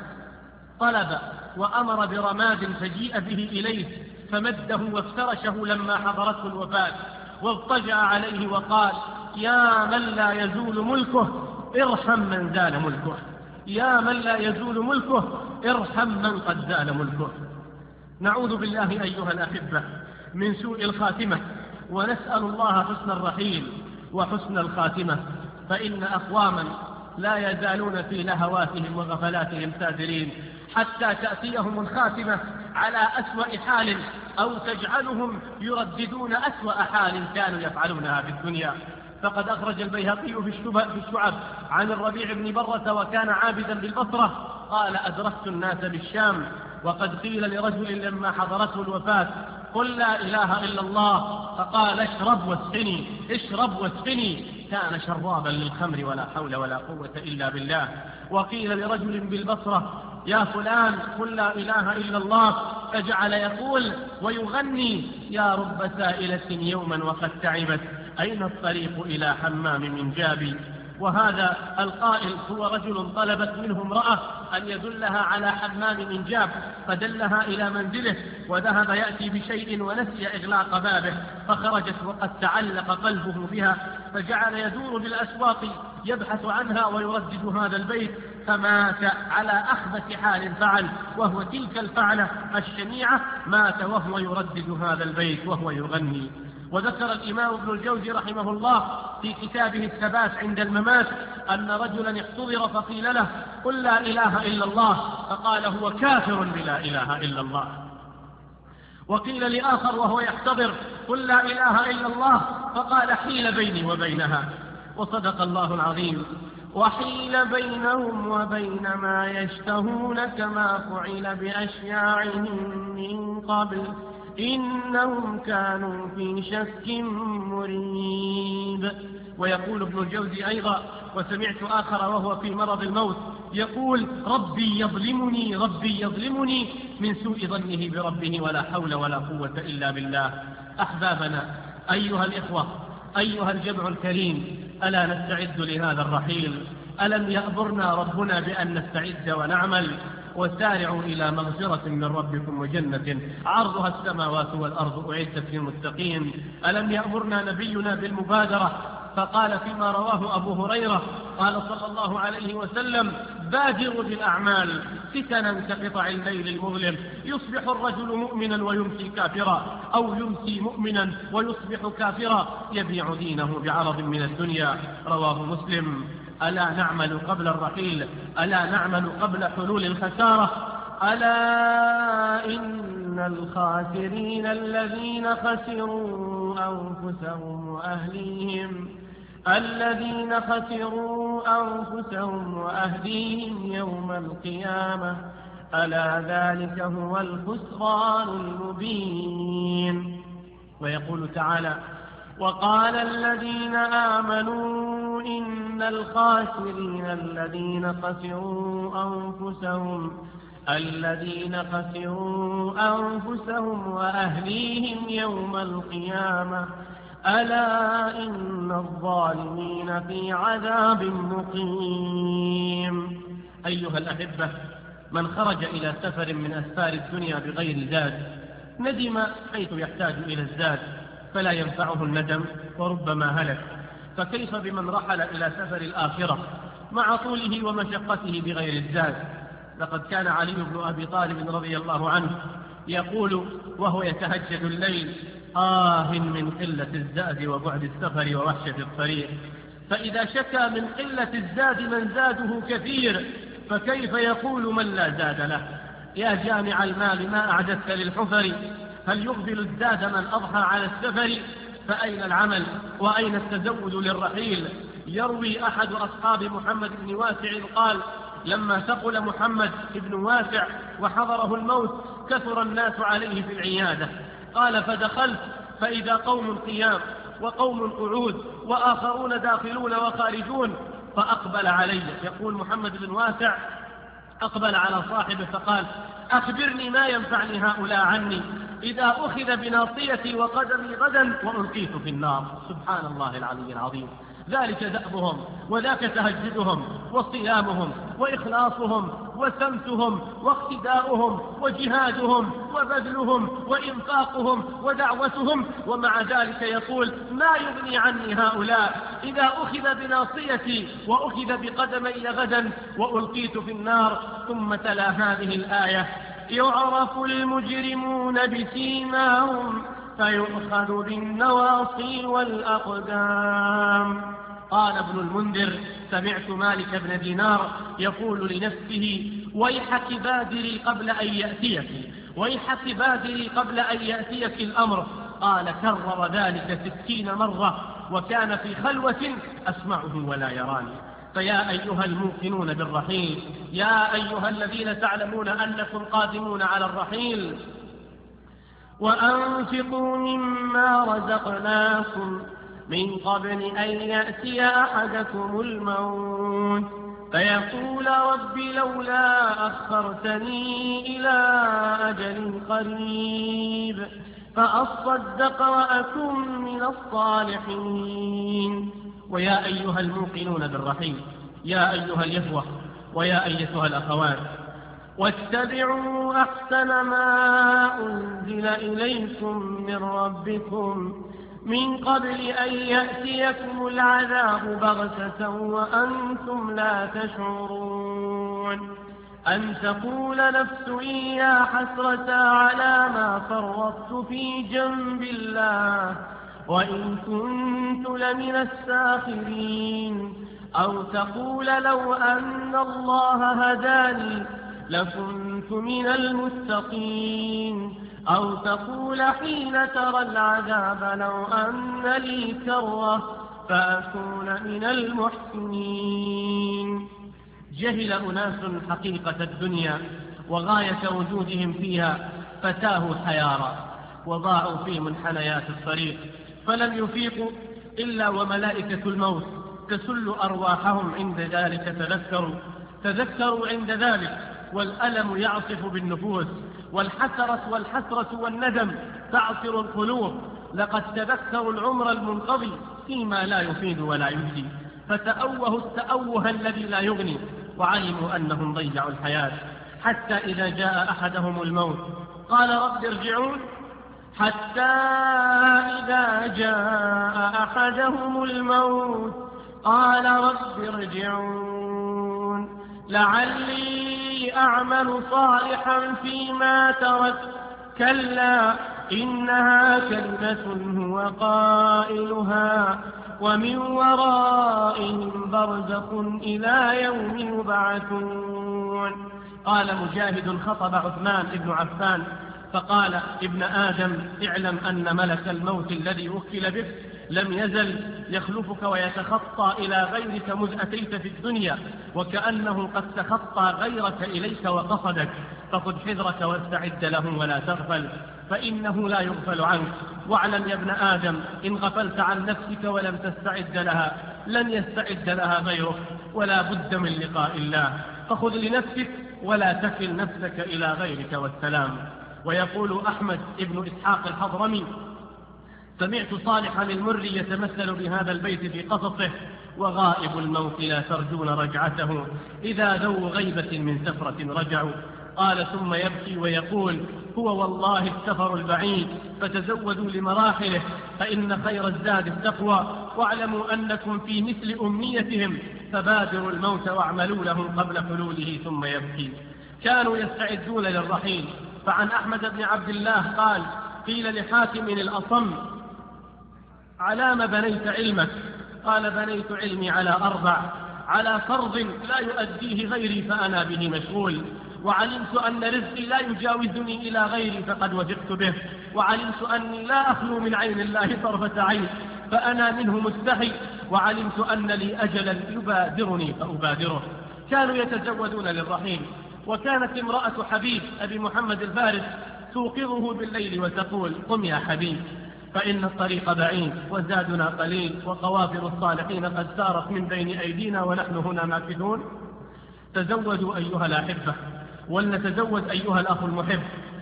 طلب وأمر برماد فجيء به إليه فمده وافترشه لما حضرته الوفاة، واضطجع عليه وقال يا من لا يزول ملكه ارحم من زال ملكه، يا من لا يزول ملكه ارحم من قد زال ملكه. نعوذ بالله أيها الأحبة من سوء الخاتمة، ونسأل الله حسن الرحيل وحسن الخاتمة، فإن أقواما لا يزالون في لهواتهم وغفلاتهم سادرين حتى تأتيهم الخاتمة على أسوأ حال أو تجعلهم يرددون أسوأ حال كانوا يفعلونها في الدنيا. فقد أخرج البيهقي في الشعب عن الربيع بن برة وكان عابدا بالبصرة قال أدركت الناس بالشام وقد قيل لرجل لما حضرته الوفاة قل لا إله إلا الله فقال اشرب واسقني اشرب واسقني، كان شرابا للخمر ولا حول ولا قوة إلا بالله. وقيل لرجل بالبصرة يا فلان قل لا إله إلا الله، فجعل يقول ويغني يا رب سائلة يوما وقد تعبت أين الطريق إلى حمام من جابي. وهذا القائل هو رجل طلبت منه امرأة أن يدلها على حمام من جاب فدلها إلى منزله وذهب يأتي بشيء ونسي إغلاق بابه، فخرجت وقد تعلق قلبه بها فجعل يدور بالأسواق يبحث عنها ويردد هذا البيت، فمات على أخبث حال فعل، وهو تلك الفعلة الشنيعة، مات وهو يردد هذا البيت وهو يغني. وذكر الإمام ابن الجوزي رحمه الله في كتابه الثبات عند الممات أن رجلا احتضر فقيل له قل لا إله إلا الله فقال هو كافر بلا إله إلا الله. وقيل لآخر وهو يحتضر قل لا إله إلا الله فقال حيل بيني وبينها. وصدق الله العظيم وحيل بينهم وبين ما يشتهون كما فعل بأشياعهم من قبل إنهم كانوا في شك مريب. ويقول ابن الجوزي أيضا وسمعت آخر وهو في مرض الموت يقول ربي يظلمني ربي يظلمني من سوء ظنه بربه ولا حول ولا قوة إلا بالله. أحبابنا أيها الإخوة أيها الجمع الكريم، ألا نستعد لهذا الرحيل؟ ألم يأمرنا ربنا بأن نستعد ونعمل؟ وسارعوا إلى مغفرة من ربكم وجنة عرضها السماوات والأرض أعدت للمتقين. ألم يأمرنا نبينا بالمبادرة فقال فيما رواه أبو هريرة قال صلى الله عليه وسلم بادروا بالأعمال فتنا كقطع الليل المظلم، يصبح الرجل مؤمنا ويمسي كافرا أو يمسي مؤمنا ويصبح كافرا يبيع دينه بعرض من الدنيا. رواه مسلم. ألا نعمل قبل الرحيل؟ ألا نعمل قبل حلول الخسارة؟ ألا إن الخاسرين الذين خسروا أنفسهم وأهليهم يوم القيامة ألا ذلك هو الخسران المبين. ويقول تعالى وقال الذين آمنوا إن الخاسرين الذين خسروا أنفسهم وأهليهم يوم القيامة ألا إن الظالمين في عذاب مقيم. أيها الأحبة، من خرج إلى سفر من أسفار الدنيا بغير زاد ندم حيث يحتاج إلى الزاد فلا ينفعه الندم وربما هلك، فكيف بمن رحل إلى سفر الآخرة مع طوله ومشقته بغير الزاد؟ لقد كان علي بن أبي طالب رضي الله عنه يقول وهو يتهجد الليل: من قلة الزاد وبعد السفر ووحشة الطريق. فإذا شكى من قلة الزاد من زاده كثير، فكيف يقول من لا زاد له؟ يا جامع المال ما أعددت للحفر، هل يقبل الزاد من أضحى على السفر؟ فأين العمل وأين التزود للرحيل؟ يروي أحد أصحاب محمد بن واسع قال: لما ثقل محمد بن واسع وحضره الموت كثر الناس عليه في العيادة. قال: فدخلت فإذا قوم قيام وقوم قعود وآخرون داخلون وخارجون، فأقبل علي، يقول محمد بن واسع، أقبل على صاحبه فقال: أخبرني ما ينفعني هؤلاء عني إذا أخذ بناصيتي وقدمي غدا وألقيت في النار. سبحان الله العلي العظيم. ذلك دأبهم وذاك تهجدهم وصيامهم وإخلاصهم وسمتهم واقتداؤهم وجهادهم وبذلهم وإنفاقهم ودعوتهم، ومع ذلك يقول: ما يغني عني هؤلاء إذا أخذ بناصيتي وأخذ بقدمي غدا وألقيت في النار. ثم تلا هذه الآية: يعرف المجرمون بسيماهم فيؤخذ بالنواصي والأقدام. قال ابن المنذر: سمعت مالك بن دينار يقول لنفسه: ويحك بادري قبل أن يأتيك، ويحك بادري قبل أن يأتيك الأمر. قال: كرر ذلك 60 مرة، وكان في خلوة أسمعه ولا يراني. فيا أيها الموقنون بالرحيل، يا أيها الذين تعلمون أنكم قادمون على الرحيل، وأنفقوا مما رزقناكم من قبل أن يأتي أحدكم الموت فيقول: رب لولا أخرتني إلى أجل قريب فأصدق وأكن من الصالحين. ويا أيها الموقنون بالرحيل، يا أيها الإخوة ويا أيتها الأخوات، واتبعوا أحسن ما أنزل إليكم من ربكم من قبل أن يأتيكم العذاب بغتة وأنتم لا تشعرون، أن تقول نفس: يا حسرة على ما فرطت في جنب الله وإن كنت لمن الساخرين، أو تقول: لو أن الله هداني لكنت من المتقين، أو تقول حين ترى العذاب: لو أن لي كرة فأكون من المحسنين. جهل أناس حقيقة الدنيا وغاية وجودهم فيها، فتاهوا حيارى وضاعوا في منحنيات الطريق، فلم يفيقوا إلا وملائكة الموت تسل أرواحهم عند ذلك. تذكروا عند ذلك، والألم يعصف بالنفوس، والحسرة والندم تعصر القلوب. لقد تذكروا العمر المنقضي فيما لا يفيد ولا يجدي، فتأوهوا التأوه الذي لا يغني، وعلموا أنهم ضيعوا الحياة. حتى إذا جاء أحدهم الموت قال: رب ارجعون. حتى إذا جاء أحدهم الموت قال: رب ارجعون لعلي أعمل صالحا فيما تركت، كلا إنها كلمة هو قائلها ومن ورائهم برزخ إلى يوم يبعثون. قال مجاهد: خطب عثمان بن عفان فقال: ابن آدم، اعلم أن ملك الموت الذي وكل بك لم يزل يخلفك ويتخطى إلى غيرك مذ أتيت في الدنيا، وكأنه قد تخطى غيرك إليك وقصدك، فخذ حذرك واستعد له ولا تغفل، فإنه لا يغفل عنك. واعلم يا ابن آدم، إن غفلت عن نفسك ولم تستعد لها لن يستعد لها غيرك، ولا بد من لقاء الله، فخذ لنفسك ولا تكل نفسك إلى غيرك والسلام. ويقول أحمد ابن إسحاق الحضرمي: سمعت صالحا المري يتمثل بهذا البيت في قصصه: وغائب الموت لا ترجون رجعته، إذا ذو غيبة من سفرة رجعوا. قال: ثم يبكي ويقول: هو والله السفر البعيد، فتزودوا لمراحله، فإن خير الزاد التقوى، واعلموا أنكم في مثل أمنيتهم، فبادروا الموت واعملوا له قبل حلوله. ثم يبكي: كانوا يستعدون للرحيل فعن أحمد بن عبد الله قال: قيل لحاتم الأصم: على ما بنيت علمك؟ قال: بنيت علمي على 4: على فرض لا يؤديه غيري فأنا به مشغول، وعلمت أن رزقي لا يجاوزني إلى غيري فقد وثقت به، وعلمت أني لا أخلو من عين الله طرفة عين فأنا منه مستحي، وعلمت أن لي أجلا يبادرني فأبادره. كانوا يتزودون للرحيل، وكانت امرأة حبيب أبي محمد الفارس توقظه بالليل وتقول: قم يا حبيب فإن الطريق بعيد وزادنا قليل وقوافل الصالحين قد سارت من بين أيدينا ونحن هنا ماكثون. تزودوا أيها الأحبة، ولنتزود أيها الأخ المحب.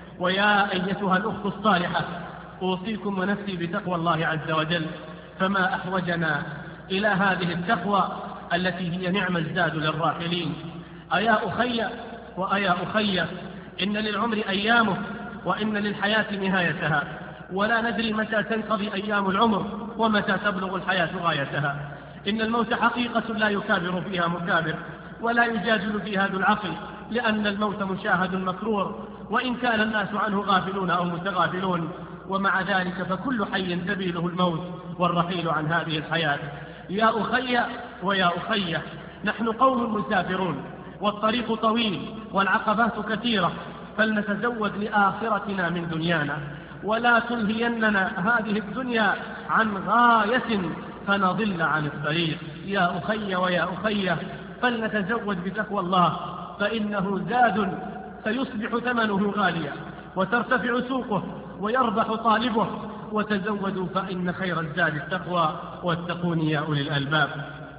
ويا أيتها الأخت الصالحة، أوصيكم ونفسي بتقوى الله عز وجل، فما أحوجنا إلى هذه التقوى التي هي نعم الزاد للراحلين. أيا أخي وأيا أخي، إن للعمر أيامه وإن للحياة نهايتها، ولا ندري متى تنقضي أيام العمر ومتى تبلغ الحياة غايتها. إن الموت حقيقة لا يكابر فيها مكابر ولا يجادل فيها ذو العقل، لأن الموت مشاهد مكرور وإن كان الناس عنه غافلون أو متغافلون، ومع ذلك فكل حي سبيله الموت والرحيل عن هذه الحياة. يا أخي ويا أخي، نحن قوم مسافرون والطريق طويل والعقبات كثيرة، فلنتزود لآخرتنا من دنيانا، ولا تلهيننا هذه الدنيا عن غاية فنضل عن الطريق. يا أخي ويا أخي، فلنتزود بتقوى الله، فإنه زاد سيصبح ثمنه غاليا وترتفع سوقه ويربح طالبه. وتزودوا فإن خير الزاد التقوى، واتقون يا أولي الألباب.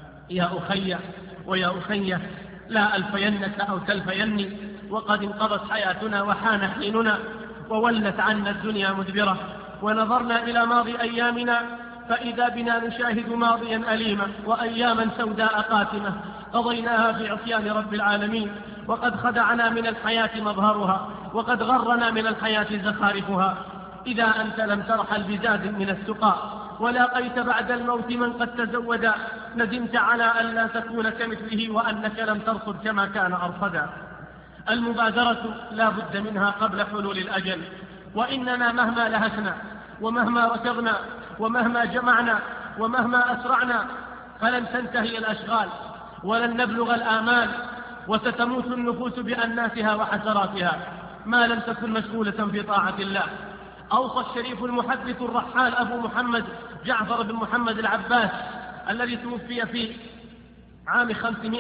يا أخي ويا أخي، لا ألفينك أو تلفيني، وقد انقضت حياتنا وحان حيننا، وولت عنا الدنيا مدبرة، ونظرنا إلى ماضي أيامنا فإذا بنا نشاهد ماضيا أليما وأياما سوداء قاتمة قضيناها في عصيان رب العالمين، وقد خدعنا من الحياة مظهرها، وقد غرنا من الحياة زخارفها. إذا أنت لم ترحل بزاد من السقاء ولاقيت بعد الموت من قد تزود، ندمت على أن لا تكون كمثله وأنك لم ترصد كما كان أرصدا. المبادرة لا بد منها قبل حلول الأجل، وإننا مهما لهثنا ومهما ركضنا ومهما جمعنا ومهما أسرعنا فلن تنتهي الأشغال ولن نبلغ الآمال، وستموت النفوس بأناتها وحسراتها ما لم تكن مشغولة في طاعة الله. أوصى الشريف المحدث الرحال أبو محمد جعفر بن محمد العباس الذي توفي في عام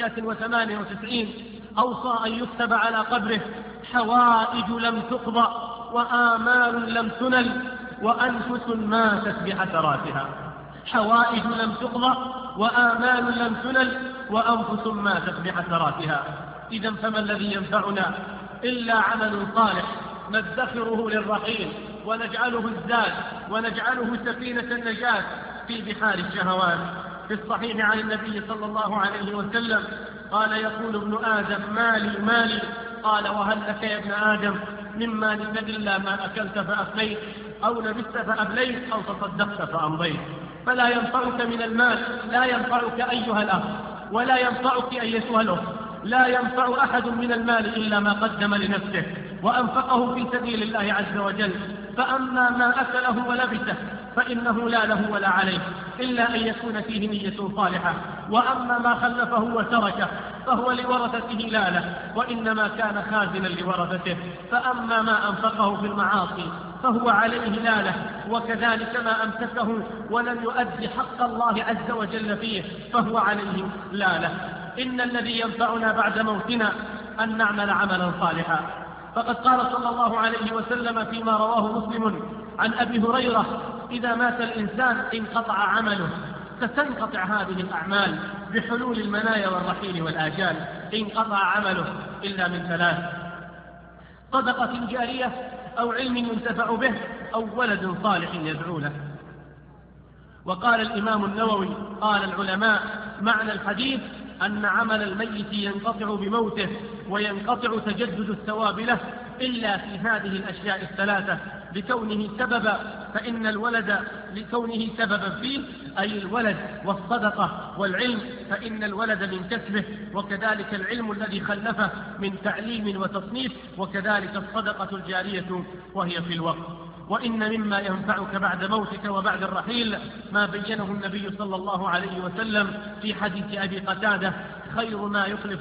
598، أوصى أن يكتب على قبره: حوائج لم تقضى وآمال لم تنل وأنفس ماتت بحسراتها. حوائج لم تقضى وآمال لم تنل وأنفس ماتت بحسراتها. إذا فما الذي ينفعنا إلا عمل صالح ندخره للرحيل ونجعله الزاد ونجعله سفينة النجاة في بحار الشهوات. في الصحيح عن النبي صلى الله عليه وسلم قال: يقول ابن آدم: مالي مالي. قال: وهل لك يا ابن آدم من مالك إلا ما أكلت فأفنيت أو لبست فأبليت أو تصدقت فأمضيت. فلا ينفعك من المال، لا ينفعك أيها الأخ ولا ينفعك أيتها الأخت، لا ينفع أحد من المال إلا ما قدم لنفسه وأنفقه في سبيل الله عز وجل. فأما ما أكله ولبسه فإنه لا له ولا عليه إلا أن يكون فيه نية صالحة، وأما ما خلفه وتركه فهو لورثته لا له، وإنما كان خازنا لورثته. فأما ما أنفقه في المعاصي فهو عليه لا له، وكذلك ما أمسكه ولم يؤدي حق الله عز وجل فيه فهو عليه لا له. إن الذي ينفعنا بعد موتنا أن نعمل عملا صالحا. فقد قال صلى الله عليه وسلم فيما رواه مسلم عن أبي هريرة: إذا مات الإنسان انقطع عمله. ستنقطع هذه الأعمال بحلول المنايا والرحيل والآجال. انقطع عمله إلا من 3: صدقة جارية أو علم ينتفع به أو ولد صالح يدعو له. وقال الإمام النووي: قال العلماء: معنى الحديث أن عمل الميت ينقطع بموته وينقطع تجدد الثواب له إلا في هذه الأشياء 3: لكونه سببا، فإن الولد لكونه سببا فيه أي الولد والصدقة والعلم، فإن الولد من كسبه، وكذلك العلم الذي خلفه من تعليم وتصنيف، وكذلك الصدقة الجارية وهي في الوقت. وإن مما ينفعك بعد موتك وبعد الرحيل ما بينه النبي صلى الله عليه وسلم في حديث أبي قتادة: خير ما يخلف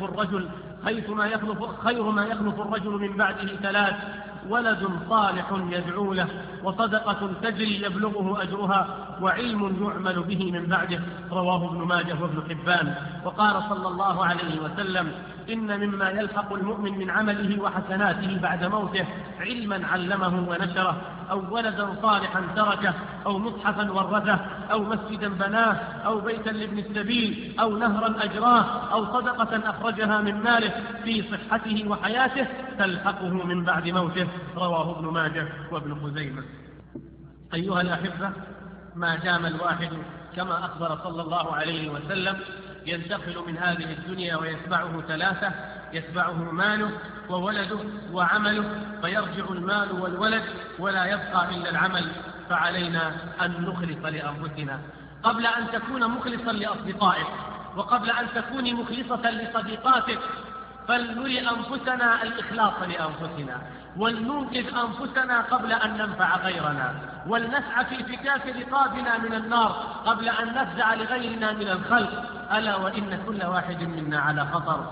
الرجل من بعده 3: ولد صالح يدعو له، وصدقة تجري يبلغه أجرها، وعلم يعمل به من بعده. رواه ابن ماجه وابن حبان. وقال صلى الله عليه وسلم: إن مما يلحق المؤمن من عمله وحسناته بعد موته علما علمه ونشره، أو ولدا صالحا تركه، أو مصحفا ورثه، أو مسجدا بناه، أو بيتا لابن السبيل، أو نهرا أجراه، أو صدقة أخرجها من ماله في صحته وحياته تلحقه من بعد موته. رواه ابن ماجه وابن خزيمة. أيها الأحبة، ما دام الواحد كما أخبر صلى الله عليه وسلم ينتقل من هذه الدنيا ويتبعه 3: يتبعه ماله وولده وعمله، فيرجع المال والولد ولا يبقى إلا العمل. فعلينا أن نخلص لأنفسنا قبل أن تكون مخلصا لأصدقائك، وقبل أن تكوني مخلصة لصديقاتك. فلنري أنفسنا الإخلاص لأنفسنا، ولننقذ أنفسنا قبل أن ننفع غيرنا، ولنسعى في فكاك رقابنا من النار قبل أن نفزع لغيرنا من الخلق. ألا وإن كل واحد منا على خطر.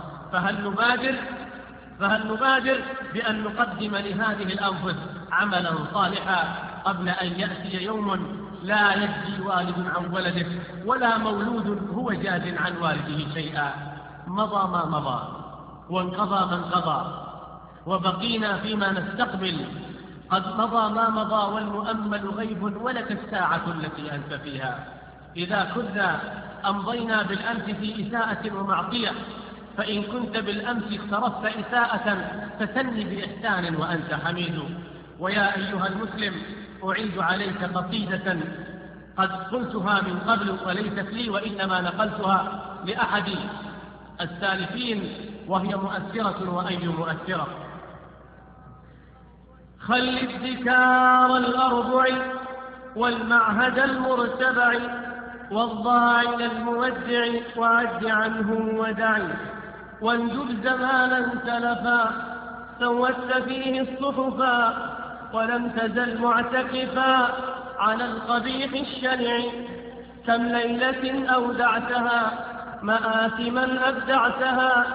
فهل نبادر بأن نقدم لهذه الأنفس عملا صالحا قبل أن يأتي يوم لا يجزي والد عن ولده، ولا مولود هو جاز عن والده شيئا. مضى ما مضى، وانقضى من قضى، وبقينا فيما نستقبل. قد مضى ما مضى، والمؤمل غيب، ولك الساعة التي أنت فيها. إذا كنا أمضينا بالأمس في إساءة ومعصية، فإن كنت بالأمس اقترفت إساءة فتني بإحسان وأنت حميد. ويا أيها المسلم، أعيد عليك قصيدة قد قلتها من قبل وليست لي، وإنما نقلتها لأحد السالفين، وهي مؤثرة وأي مؤثرة. خل الذكار الأربع والمعهد المرتبع والضاعن المودع وعد عنه ودعي، واندب زمانا تلفا سودت فيه الصحفا، ولم تزل معتكفا على القبيح الشنع. كم ليلة أودعتها مآثما أبدعتها،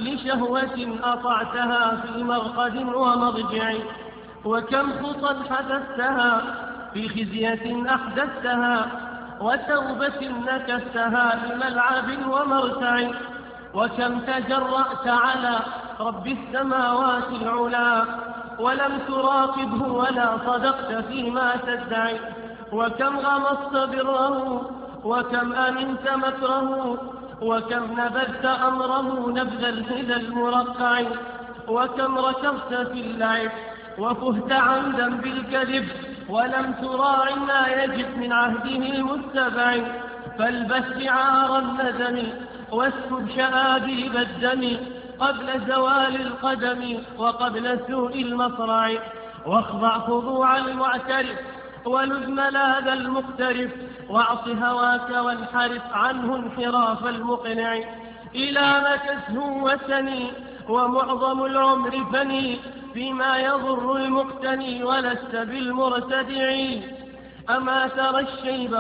لشهوة أطعتها في مرقد ومضجع، وكم خطا حدثتها في خزية أحدثتها، وتوبة نكستها بملعب ومرتع، وكم تجرأت على رب السماوات العلا ولم تراقبه ولا صدقت فيما تدعي، وكم غمصت بره وكم أمنت مكره، وكم نبذت أمره نبذ الهدى المرقع، وكم ركضت في اللعب وفهت عمدا بالكذب، ولم تراع ما يجب من عهده المتبع. فالبس شعار الندم واسكب شآبيب الدم قبل زوال القدم وقبل سوء المصرع، واخضع خضوع المعترف ولذ ملاذ المقترف، واعص هواك وانحرف عنه انحراف المقنع. إلى متى تسهو وسني ومعظم العمر فني فيما يضر المقتني ولست بالمرتدع. أما ترى الشيب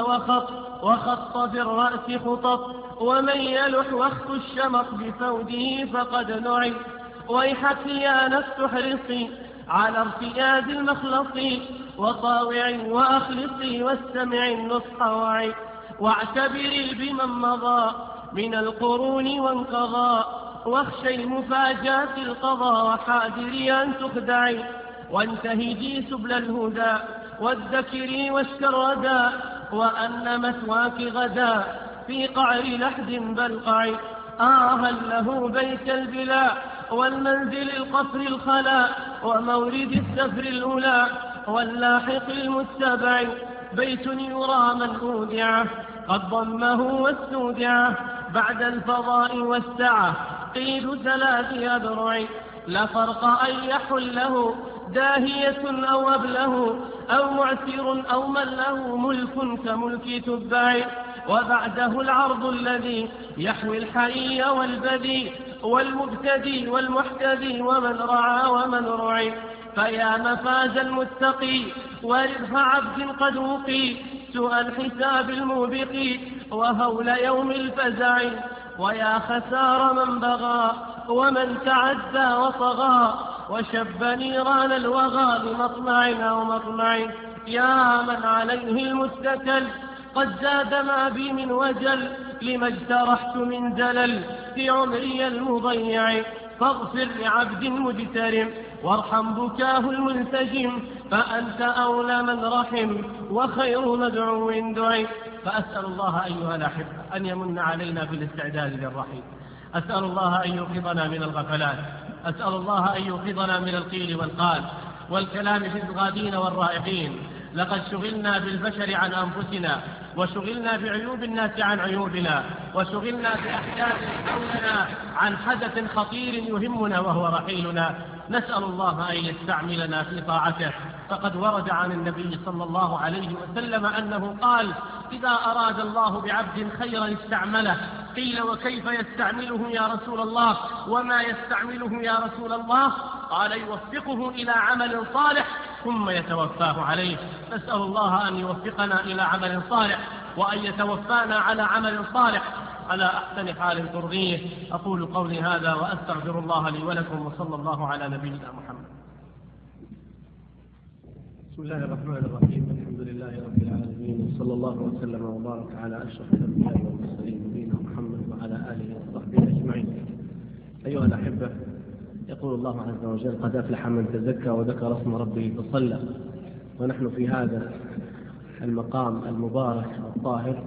وخط بالرأس خطط، ومن يلح واخت الشمط بفوده فقد نعي. ويحك يا نفس احرصي على ارتياد المخلص، وطاوعي وأخلصي واستمع النصح وعي، واعتبري بمن مضى من القرون وانقضى، واخشي مفاجات القضاء وحاذري أن تخدعي، وانتهجي سبل الهدى والذكر والشردى، وأن مثواك غدا في قعر لحد بلقع. هل له بيت البلا والمنزل القصر الخلا، ومورد السفر الأولى واللاحق المتبع، بيت يرى من أودعه قد ضمه واستودعه، بعد الفضاء والسعة قيد 3 أذرع. لا فرق أن يحله داهية أو أبله، أو معسر أو من له ملك كملك تبع، وبعده العرض الذي يحوي الحي والبدي والمبتدي والمحتدي ومن رعى ومن رعي. فيا مفاز المتقي وربح عبد قد وقي سوء الحساب الموبق وهول يوم الفزع. ويا خسار من بغى ومن تعدى وطغى وشب نيران الوغى بمطمع أو مطمع. يا من عليه المتكل قد زاد ما بي من وجل لما اجترحت من زلل في عمري المضيع. فاغفر لعبد مجترم وارحم بكاه المنسجم فأنت أولى من رحم وخير مدعو دعي. فأسأل الله أيها الأحبة أن يمن علينا بالاستعداد للرحيل. أسأل الله أن يوقظنا من الغفلات. أسأل الله أن يوقظنا من القيل والقال والكلام في الغادين والرائقين. لقد شغلنا بالبشر عن أنفسنا وشغلنا بعيوب الناس عن عيوبنا وشغلنا بأحداث حولنا عن حدث خطير يهمنا وهو رحيلنا. نسأل الله أن يستعملنا في طاعته. فقد ورد عن النبي صلى الله عليه وسلم أنه قال: إذا أراد الله بعبد خيرا استعمله. قيل: وكيف يستعمله يا رسول الله؟ وما يستعمله يا رسول الله؟ قال: يوفقه إلى عمل صالح ثم يتوفاه عليه. نسأل الله أن يوفقنا إلى عمل صالح وأن يتوفانا على عمل صالح على أحسن حال ترضيه. أقول قولي هذا وأستغفر الله لي ولكم وصلى الله على نبينا محمد. بسم الله الرحمن الرحيم. الحمد لله رب العالمين وصلى الله وسلم وبارك على أشرف الأنبياء والمرسلين نبينا محمد وعلى آله وصحبه أجمعين. أيها الأحبة، يقول الله عز وجل: قد أفلح من تزكى وذكر اسم ربه فصلى. ونحن في هذا المقام المبارك الطاهر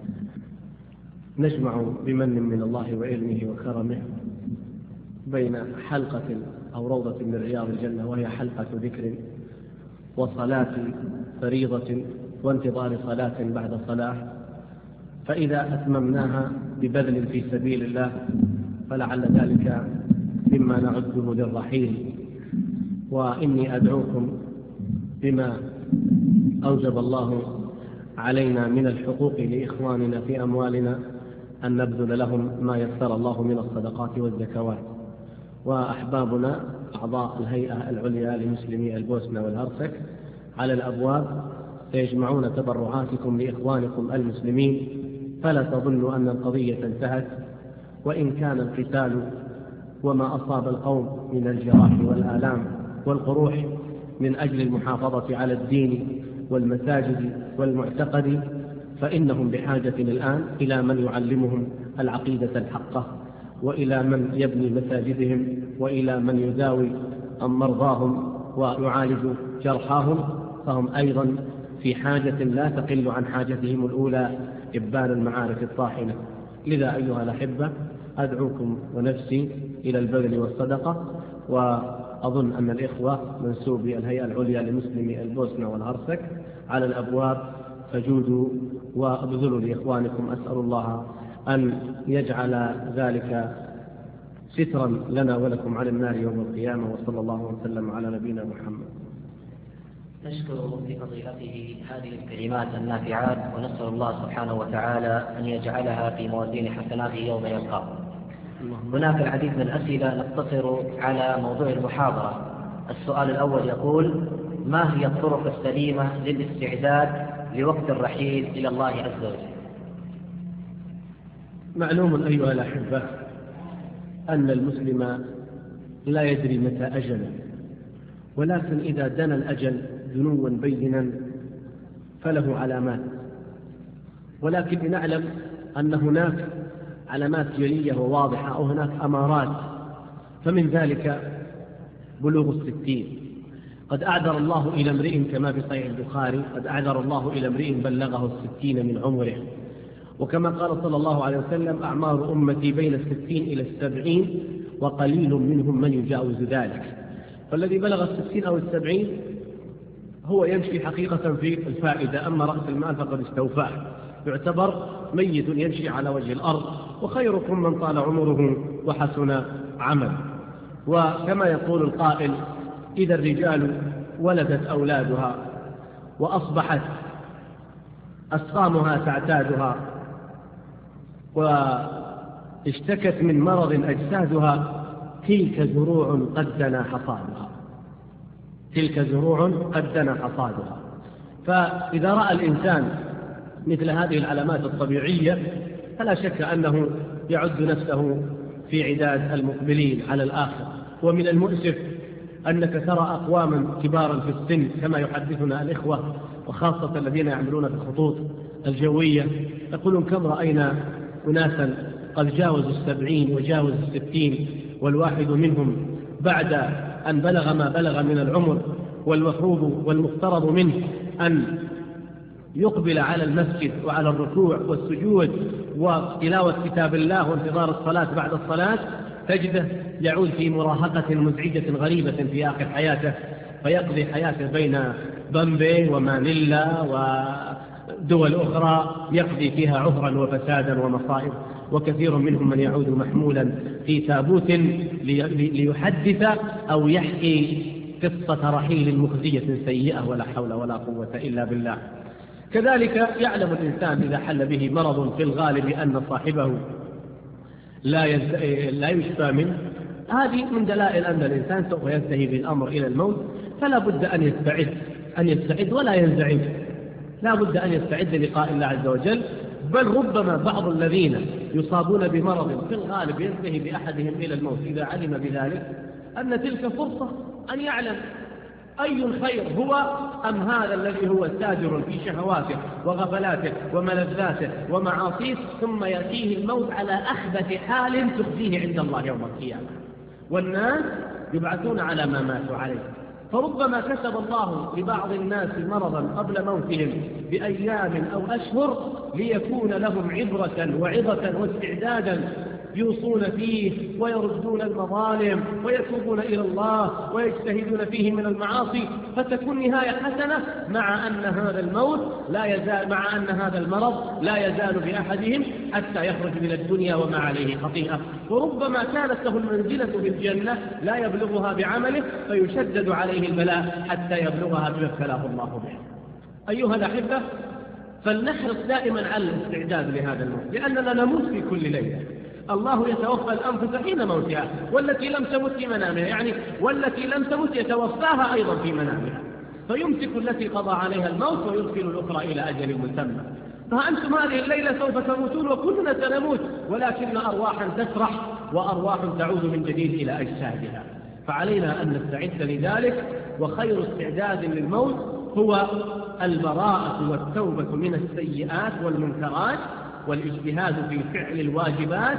نجمع بمن من الله وعلمه وكرمه بين حلقة أو روضة من رياض الجنة، وهي حلقة ذكر وصلاة فريضة وانتظار صلاة بعد صلاة. فإذا أتممناها ببذل في سبيل الله فلعل ذلك مما نعده للرحيل. وإني أدعوكم بما أوجب الله علينا من الحقوق لإخواننا في أموالنا أن نبذل لهم ما يسر الله من الصدقات والزكوات. وأحبابنا أعضاء الهيئة العليا لمسلمي البوسنة والهرسك على الأبواب سيجمعون تبرعاتكم لإخوانكم المسلمين، فلا تظنوا أن القضية انتهت. وإن كان القتال وما أصاب القوم من الجراح والآلام والقروح من أجل المحافظة على الدين والمساجد والمعتقد، فإنهم بحاجة الآن إلى من يعلمهم العقيدة الحقة، وإلى من يبني مساجدهم، وإلى من يداوي مرضاهم ويعالج جرحاهم. فهم أيضا في حاجة لا تقل عن حاجتهم الأولى إبان المعارك الطاحنة. لذا أيها الأحبة، أدعوكم ونفسي إلى البذل والصدقة. وأظن أن الإخوة منسوبي الهيئة العليا لمسلمي البوسنة والهرسك على الأبواب، فجودوا وابذلوا لإخوانكم. أسأل الله أن يجعل ذلك سترا لنا ولكم على النار يوم القيامة. وصلى الله وسلم على نبينا محمد. نشكر لفضيلته هذه الكلمات النافعات، ونسأل الله سبحانه وتعالى أن يجعلها في موازين حسناته يوم يلقاه. هناك العديد من الأسئلة، نقتصر على موضوع المحاضرة. السؤال الأول يقول: ما هي الطرق السليمة للاستعداد لوقت الرحيل إلى الله عز وجل؟ معلوم أيها الأحبة أن المسلم لا يدري متى أجله، ولكن إذا دنا الأجل دنوا بينا فله علامات. ولكن لنعلم أن هناك علامات جلية وواضحة، أو هناك أمارات. فمن ذلك بلوغ 60. قد أعذر الله إلى امرئ، كما في صحيح البخاري: قد أعذر الله إلى امرئ بلغه 60 من عمره. وكما قال صلى الله عليه وسلم: أعمار أمتي بين 60 إلى 70 وقليل منهم من يجاوز ذلك. فالذي بلغ 60 أو 70 هو يمشي حقيقة في الفائدة، أما رأس المال فقد استوفاه، يعتبر ميت يمشي على وجه الأرض. وخيركم من طال عمره وحسن عمل. وكما يقول القائل: إذا الرجال ولدت أولادها وأصبحت أسقامها تعتادها واشتكت من مرض أجسادها، تلك زروع قد دنا حصادها، تلك زروع قد دنا حصادها. فإذا رأى الإنسان مثل هذه العلامات الطبيعية فلا شك أنه يعد نفسه في عداد المقبلين على الآخر. ومن المؤسف أنك ترى أقواما كبارا في السن كما يحدثنا الإخوة، وخاصة الذين يعملون في الخطوط الجوية، يقولون كم رأينا أناسا قد جاوزوا 70 وجاوزوا 60، والواحد منهم بعد أن بلغ ما بلغ من العمر والمفروض والمفترض منه أن يقبل على المسجد وعلى الركوع والسجود وتلاوة كتاب الله وانتظار الصلاة بعد الصلاة، تجده يعود في مراهقة مزعجة غريبة في آخر حياته، فيقضي حياته بين بامبي ومانيلا ودول أخرى يقضي فيها عذرا وفسادا ومصائب. وكثير منهم من يعود محمولا في تابوت ليحدث أو يحكي قصة رحيل مخزية سيئة، ولا حول ولا قوة إلا بالله. كذلك يعلم الإنسان إذا حل به مرض في الغالب أن صاحبه لا يشفى منه، هذه من دلائل أن الإنسان سوف ينتهي بالأمر إلى الموت، فلا بد أن يستعد ولا ينزعج، لا بد أن يستعد للقاء الله عز وجل. بل ربما بعض الذين يصابون بمرض في الغالب ينتهي بأحدهم إلى الموت إذا علم بذلك أن تلك فرصة أن يعلم أي الخير هو أم هذا الذي هو ساجر في شهواته وغفلاته وملذاته ومعاصيه، ثم يأتيه الموت على أخبث حال تخزيه عند الله يوم القيامة، والناس يبعثون على ما ماتوا عليه. فربما كتب الله لبعض الناس مرضا قبل موتهم بأيام أو أشهر ليكون لهم عبرة وعظة واستعدادا يوصون فيه ويردون المظالم ويتوبون إلى الله ويجتهدون فيه من المعاصي، فتكون نهاية حسنة، مع أن هذا المرض لا يزال بأحدهم حتى يخرج من الدنيا وما عليه خطيئة. وربما كانت له المنزلة في الجنة لا يبلغها بعمله فيشدد عليه البلاء حتى يبلغها بما ابتلاه الله به. أيها الأحبة، فلنحرص دائما على الاستعداد لهذا الموت، لأننا نموت في كل ليلة. الله يتوفى الأنفس حين موتها والتي لم تمت في منامها، والتي لم تمت يتوفاها أيضا في منامها، فيمسك التي قضى عليها الموت ويرسل الأخرى إلى أجل مسمى. فأنتم هذه الليلة سوف تموتون وكلنا سنموت، ولكن أرواحا تسرح وأرواح تعود من جديد إلى أجسادها، فعلينا أن نستعد لذلك. وخير استعداد للموت هو البراءة والتوبة من السيئات والمنكرات والاجتهاد في فعل الواجبات.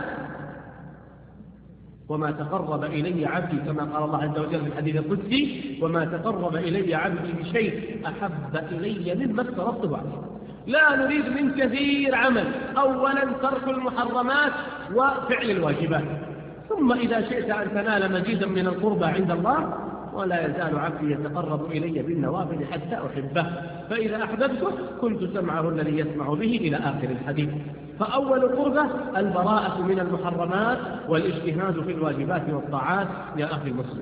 وما تقرب إلي عبدي، كما قال الله عز وجل في الحديث القدسي: وما تقرب إلي عبدي بشيء أحب إلي مما افترضته عليه. لا نريد من كثير عمل، أولا ترك المحرمات وفعل الواجبات، ثم إذا شئت أن تنال مزيدا من القربى عند الله. ولا يزال عبدي يتقرب إلي بالنوافل حتى أحبه، فإذا أحببته كنت سمعه الذي يسمع به إلى آخر الحديث. فأول قربة البراءة من المحرمات والاجتهاد في الواجبات والطاعات يا أخي المسلم.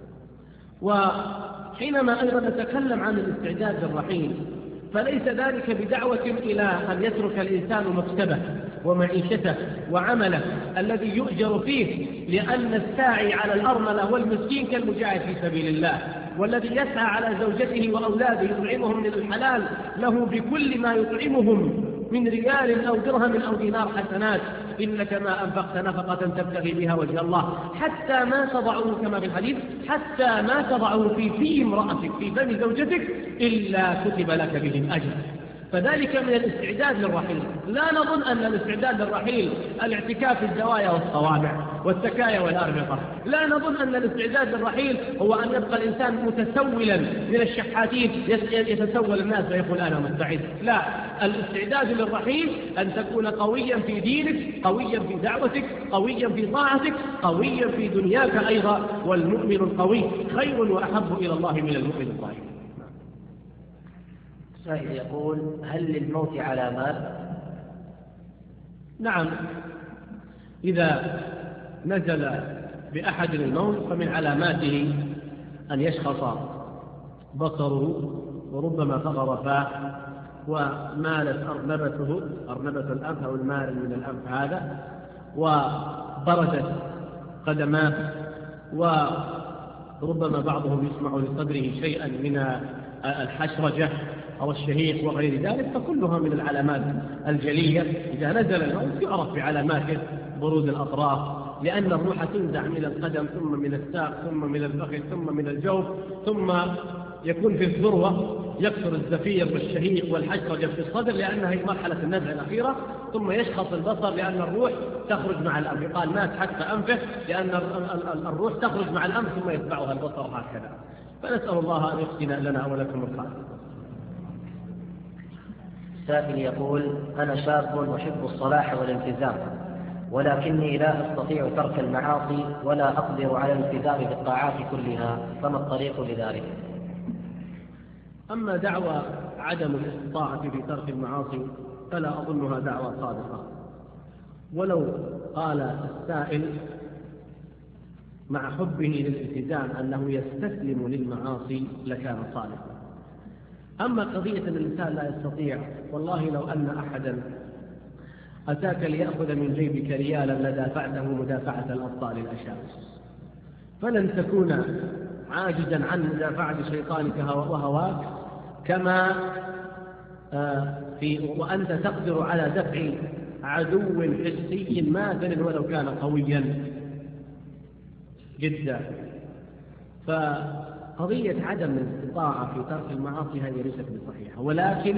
وحينما أيضا نتكلم عن الاستعداد للرحيل، فليس ذلك بدعوة إلى أن يترك الإنسان مكتبه ومعيشته وعمله الذي يؤجر فيه، لأن الساعي على الأرملة والمسكين كالمجاهد في سبيل الله، والذي يسعى على زوجته وأولاده يطعمهم من الحلال له بكل ما يطعمهم من ريال أو درهم أو دينار حسنات، إنك ما أنفقت نفقة تبتغي بها وجه الله حتى ما تضعه، كما في الحديث: حتى ما تضعه في امرأتك في فم زوجتك إلا كتب لك به الأجر. فذلك من الاستعداد للرحيل. لا نظن أن الاستعداد للرحيل الاعتكاف في الزوايا والصوامع والسكايا والأربطة. لا نظن أن الاستعداد للرحيل هو أن يبقى الإنسان متسولا من الشحاتين يتسول الناس ويقول أنا مستعد. لا، الاستعداد للرحيل أن تكون قويا في دينك، قويا في دعوتك، قويا في طاعتك، قويا في دنياك أيضا. والمؤمن القوي خير وأحب إلى الله من المؤمن الضعيف. سائل يقول: هل للموت علامات؟ نعم، إذا نزل بأحد الموت فمن علاماته أن يشخص بصره وربما فقر فاه ومالت أرنبة الأنف أو المال من الأنف هذا، وبردت قدماه، وربما بعضهم يسمع لصدره شيئا من الحشرجة أو الشهيق وغير ذلك، فكلها من العلامات الجلية. إذا نزل الموت يعرف بعلاماته برود الأطراف، لأن الروح تنزع من القدم ثم من الساق ثم من الفخذ ثم من الجوف، ثم يكون في الذروة يكثر الزفير والشهيق والحشرجة في الصدر لأنها هي مرحلة النزع الأخيرة، ثم يشخص البصر لأن الروح تخرج مع الأنف، يقال مات حتى أنفه لأن الروح تخرج مع الأنف ثم يتبعها البصر هكذا. فنسأل الله أن يحسن لنا ولكم الخير. سائل يقول: أنا شاب أحب الصلاح والالتزام، ولكني لا أستطيع ترك المعاصي ولا أقدر على الالتزام بالطاعات كلها، فما الطريق لذلك؟ أما دعوى عدم الاستطاعة في ترك المعاصي فلا أظنها دعوى صادقة، ولو قال السائل مع حبه للالتزام أنه يستسلم للمعاصي لكان صادقا. أما قضية أن الإنسان لا يستطيع، والله لو أن أحدا أتاك ليأخذ من جيبك ريالا لدافعته مدافعة الأبطال الأشاوس، فلن تكون عاجزا عن مدافعة شيطانك وهواك كما وأنت تقدر على دفع عدو حسي ماثل ولو كان قويا جدا. فقضية عدم الاستطاعة في ترك المعاصي هذه ليست بصحيحة، ولكن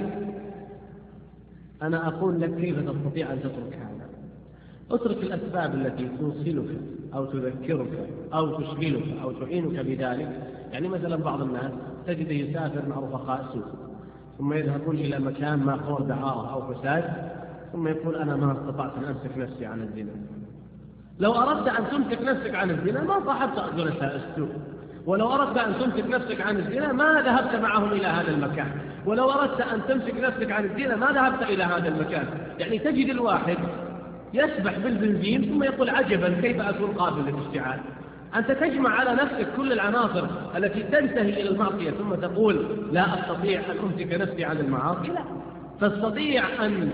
أنا أقول لك كيف تستطيع أن تترك هذا. اترك الأسباب التي توصلك أو تذكرك أو تشغلك أو تعينك بذلك. يعني مثلا بعض الناس تجد يسافر مع رفقاء سوء ثم يذهبون إلى مكان ماخور دعارة أو فساد ثم يقول أنا ما استطعت أن أمسك نفسي عن الزنا. لو أردت أن تمسك نفسك عن الزنا ما صاحبت جلساء السوء، ولو أردت أن تمسك نفسك عن الزنا ما ذهبت معهم إلى هذا المكان، ولو أردت أن تمسك نفسك عن الزنا ما ذهبت إلى هذا المكان. يعني تجد الواحد يسبح بالبنزين ثم يقول عجبا كيف أكون قابل للاشتعال. أنت تجمع على نفسك كل العناصر التي تنتهي إلى المعصية ثم تقول لا أستطيع أن أمسك نفسي عن المعاصي. لا، تستطيع أن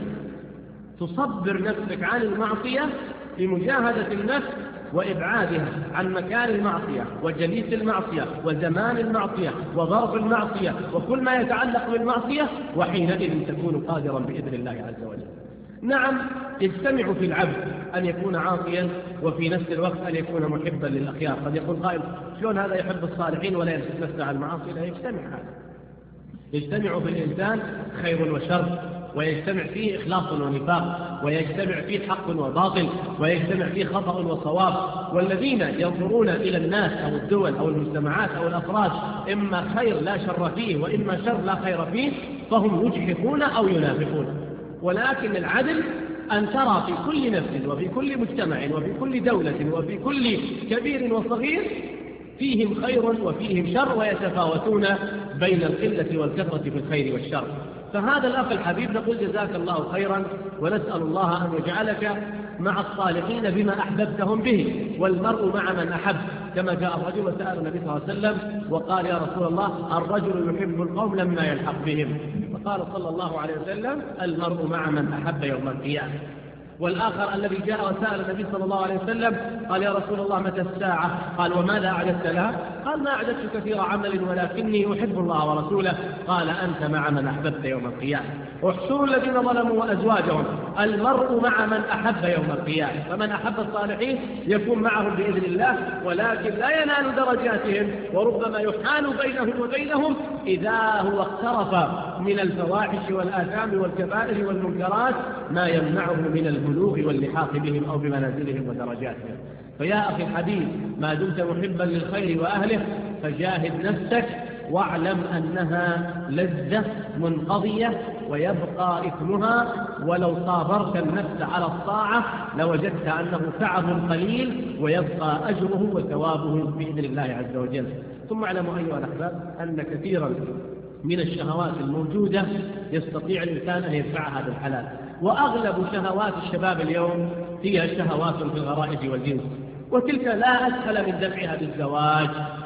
تصبر نفسك عن المعصية بمجاهدة النفس وإبعادها عن مكان المعصية وجليس المعصية وزمان المعصية وظرف المعصية وكل ما يتعلق بالمعصية، وحينئذ تكون قادرا بإذن الله عز وجل. نعم، يجتمع في العبد أن يكون عاصيا وفي نفس الوقت أن يكون محبا للأخيار. قد يقول قائل شلون هذا يحب الصالحين ولا يمسك نفسه عن المعاصي؟ لا يجتمع هذا، يجتمع في الإنسان خير وشر، ويجتمع فيه إخلاص ونفاق، ويجتمع فيه حق وباطل، ويجتمع فيه خطأ وصواب. والذين ينظرون إلى الناس أو الدول أو المجتمعات أو الأفراد إما خير لا شر فيه وإما شر لا خير فيه فهم يجحفون أو ينافقون. ولكن العدل أن ترى في كل نفس وفي كل مجتمع وفي كل دولة وفي كل كبير وصغير فيهم خير وفيهم شر، ويتفاوتون بين القلة والكثرة في الخير والشر. فهذا الأخ الحبيب نقول جزاك الله خيرا، ونسأل الله أن يجعلك مع الصالحين بما أحببتهم به. والمرء مع من أحب، كما جاء الرجل وسأل النبي صلى الله عليه وسلم وقال يا رسول الله الرجل يحب القوم لما يلحق بهم، فقال صلى الله عليه وسلم المرء مع من أحب يوم القيامة. والآخر الذي جاء وسأل النبي صلى الله عليه وسلم قال يا رسول الله متى الساعة؟ قال وماذا أعددت لها؟ قال ما أعددت كثير عمل ولكني أحب الله ورسوله. قال أنت مع من أحببت يوم القيامة. احشروا الذين ظلموا وأزواجهم، المرء مع من أحب يوم القيامة. فمن أحب الصالحين يكون معهم بإذن الله، ولكن لا ينال درجاتهم، وربما يحال بينهم وبينهم إذا هو اقترف من الفواحش والآثام والكبائر والمنكرات ما يمنعه من البلوغ واللحاق بهم أو بمنازلهم ودرجاتهم. فيا أخي الحبيب، ما دمت محبا للخير وأهله فجاهد نفسك، واعلم أنها لذة منقضية ويبقى إثمها. ولو صابرت النفس على الطاعة لوجدت أنه تعب قليل ويبقى أجره وثوابه بإذن الله عز وجل. ثم اعلموا أيها الأحباب أن كثيرا من الشهوات الموجودة يستطيع الإنسان أن يدفع هذا الحلال. وأغلب شهوات الشباب اليوم هي شهوات في الغرائز والجنس، وتلك لا أسهل من دفعها بالزواج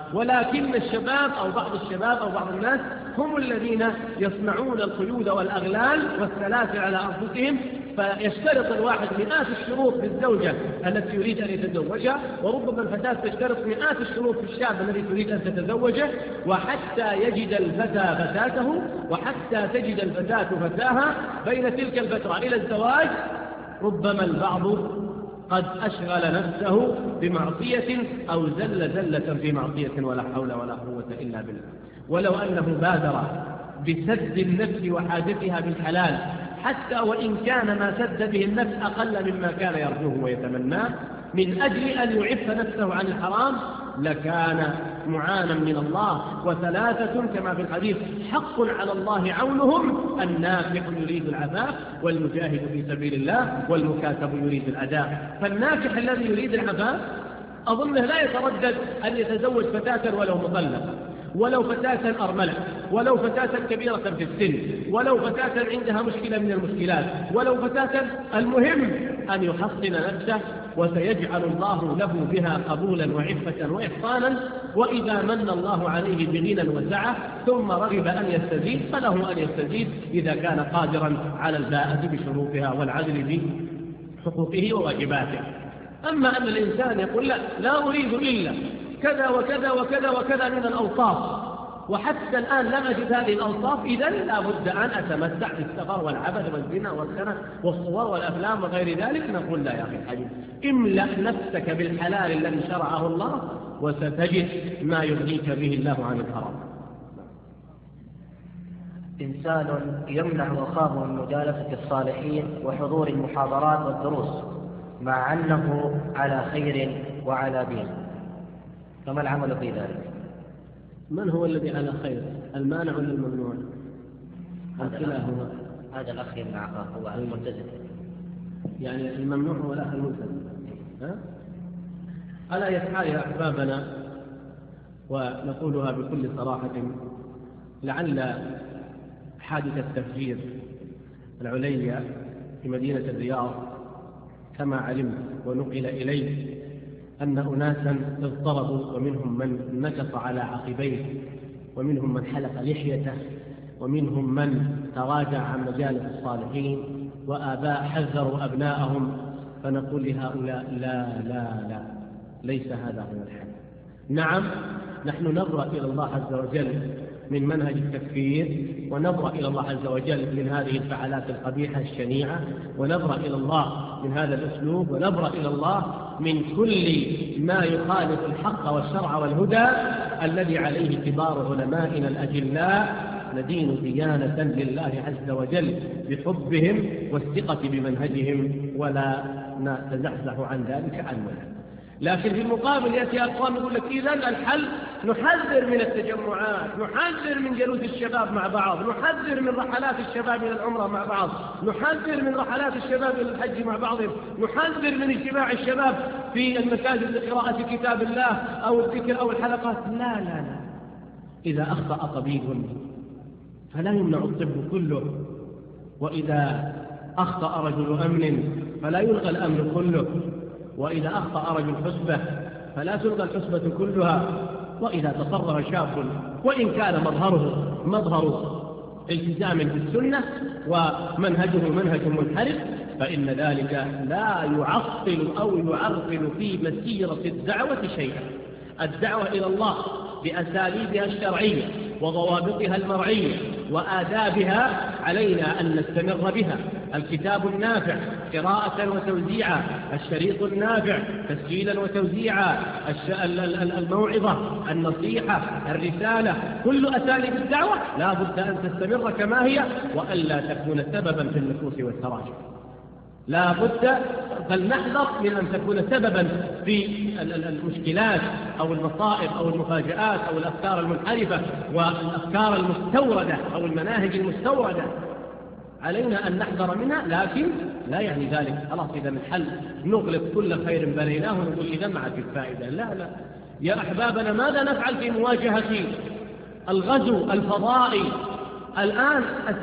ولكن الشباب أو بعض الشباب أو بعض الناس هم الذين يصنعون القيود والأغلال والسلاسل على أنفسهم، فيشترط الواحد مئات الشروط في الزوجة التي يريد أن يتزوجها، وربما الفتاة تشترط مئات الشروط في الشاب الذي تريد أن تتزوجه، وحتى يجد الفتى فتاته وحتى تجد الفتاة فتاها بين تلك الفترة إلى الزواج ربما البعض قد أشغل نفسه بمعصية أو زل زلة في معصية ولا حول ولا قوة إلا بالله. ولو أنه بادر بسد النفس وحاجتها بالحلال حتى وإن كان ما سد به النفس أقل مما كان يرجوه ويتمناه من أجل أن يعف نفسه عن الحرام لكان معانا من الله. وثلاثة كما في الحديث حق على الله عونهم: الناكح يريد العفاف، والمجاهد في سبيل الله، والمكاتب يريد الأداء. فالناكح الذي يريد العفاف أظنه لا يتردد أن يتزوج فتاة ولو مطلقة، ولو فتاة أرملة، ولو فتاة كبيرة في السن، ولو فتاة عندها مشكلة من المشكلات، ولو فتاة، المهم أن يحصن نفسه وسيجعل الله له بها قبولا وعفة وإحصانا. وإذا من الله عليه بغنى وسعة ثم رغب أن يستزيد فله أن يستزيد إذا كان قادرا على الباءة بشروطها والعدل في حقوقه وواجباته. أما أن الإنسان يقول لا أريد إلا كذا وكذا وكذا وكذا من الأوصاف وحتى الآن لم أجد هذه الأوصاف، إذن لا بد أن أتمتع بالسفر والعبث والزنا والخنا والصور والأفلام وغير ذلك. نقول لا يا أخي الحبيب، املأ نفسك بالحلال الذي شرعه الله وستجد ما يغنيك به الله عن الحرام. إنسان يمنع أخاه من مجالسة الصالحين وحضور المحاضرات والدروس مع أنه على خير وعلى دين، فما العمل في ذلك؟ من هو الذي على خير، المانع ولا الممنوع؟ هذا الأخ يمنع أخاه هو الملتزم، يعني الممنوع هو الأخ الملتزم. ألا يفعل يا أحبابنا، ونقولها بكل صراحة، لعل حادث التفجير العليا في مدينة الرياض كما علمت ونقل إليه أن أناسا اضطربوا، ومنهم من نكص على عقبيه، ومنهم من حلق لحيته، ومنهم من تراجع عن مجالس الصالحين، وآباء حذروا أبناءهم. فنقول لهؤلاء لا لا لا، ليس هذا هو الحل. نعم، نحن نبرأ إلى الله عز وجل من منهج التكفير، ونبرأ إلى الله عز وجل من هذه الفعالات القبيحة الشنيعة، ونبرأ إلى الله من هذا الأسلوب، ونبرأ إلى الله من كل ما يخالف الحق والشرع والهدى الذي عليه كبار علمائنا الأجلاء. ندين ديانة لله عز وجل بحبهم والثقة بمنهجهم، ولا نتزحزح عن ذلك عنونا. لكن في المقابل يأتي أقوام يقول لك إذن الحل نحذر من التجمعات، نحذر من جلوس الشباب مع بعض، نحذر من رحلات الشباب إلى العمرة مع بعض، نحذر من رحلات الشباب إلى الحج مع بعضهم، نحذر من اجتماع الشباب في المساجد لقراءة كتاب الله أو الذكر أو الحلقات. لا لا لا، إذا أخطأ طبيب فلا يمنع الطب كله، وإذا أخطأ رجل أمن فلا يلغى الأمن كله، وإذا أخطأ رجل حسبة فلا تلغى الحسبة كلها، وإذا تصرف شاب وإن كان مظهر التزام بالسنة ومنهجه منهج منحرف فإن ذلك لا يعطل أو يعرقل في مسيرة الدعوة شيئا. الدعوة إلى الله بأساليبها الشرعية وضوابطها المرعية وآدابها علينا أن نستمر بها. الكتاب النافع قراءة وتوزيعا، الشريط النافع تسجيلا وتوزيعا، الموعظة، النصيحة، الرسالة، كل أساليب الدعوة لا بد أن تستمر كما هي، وألا تكون سببا في النفوس والتراجع. لا بد، فلنحذر من أن تكون سببا في المشكلات أو المصائب أو المفاجآت أو الأفكار المنحرفة والأفكار المستوردة أو المناهج المستوردة. علينا أن نحذر منها، لكن لا يعني ذلك خلاص إذا الحل نغلق كل خير بنيناه ونقول إذا معك الفائدة. لا لا يا أحبابنا، ماذا نفعل في مواجهة الغزو الفضائي الآن؟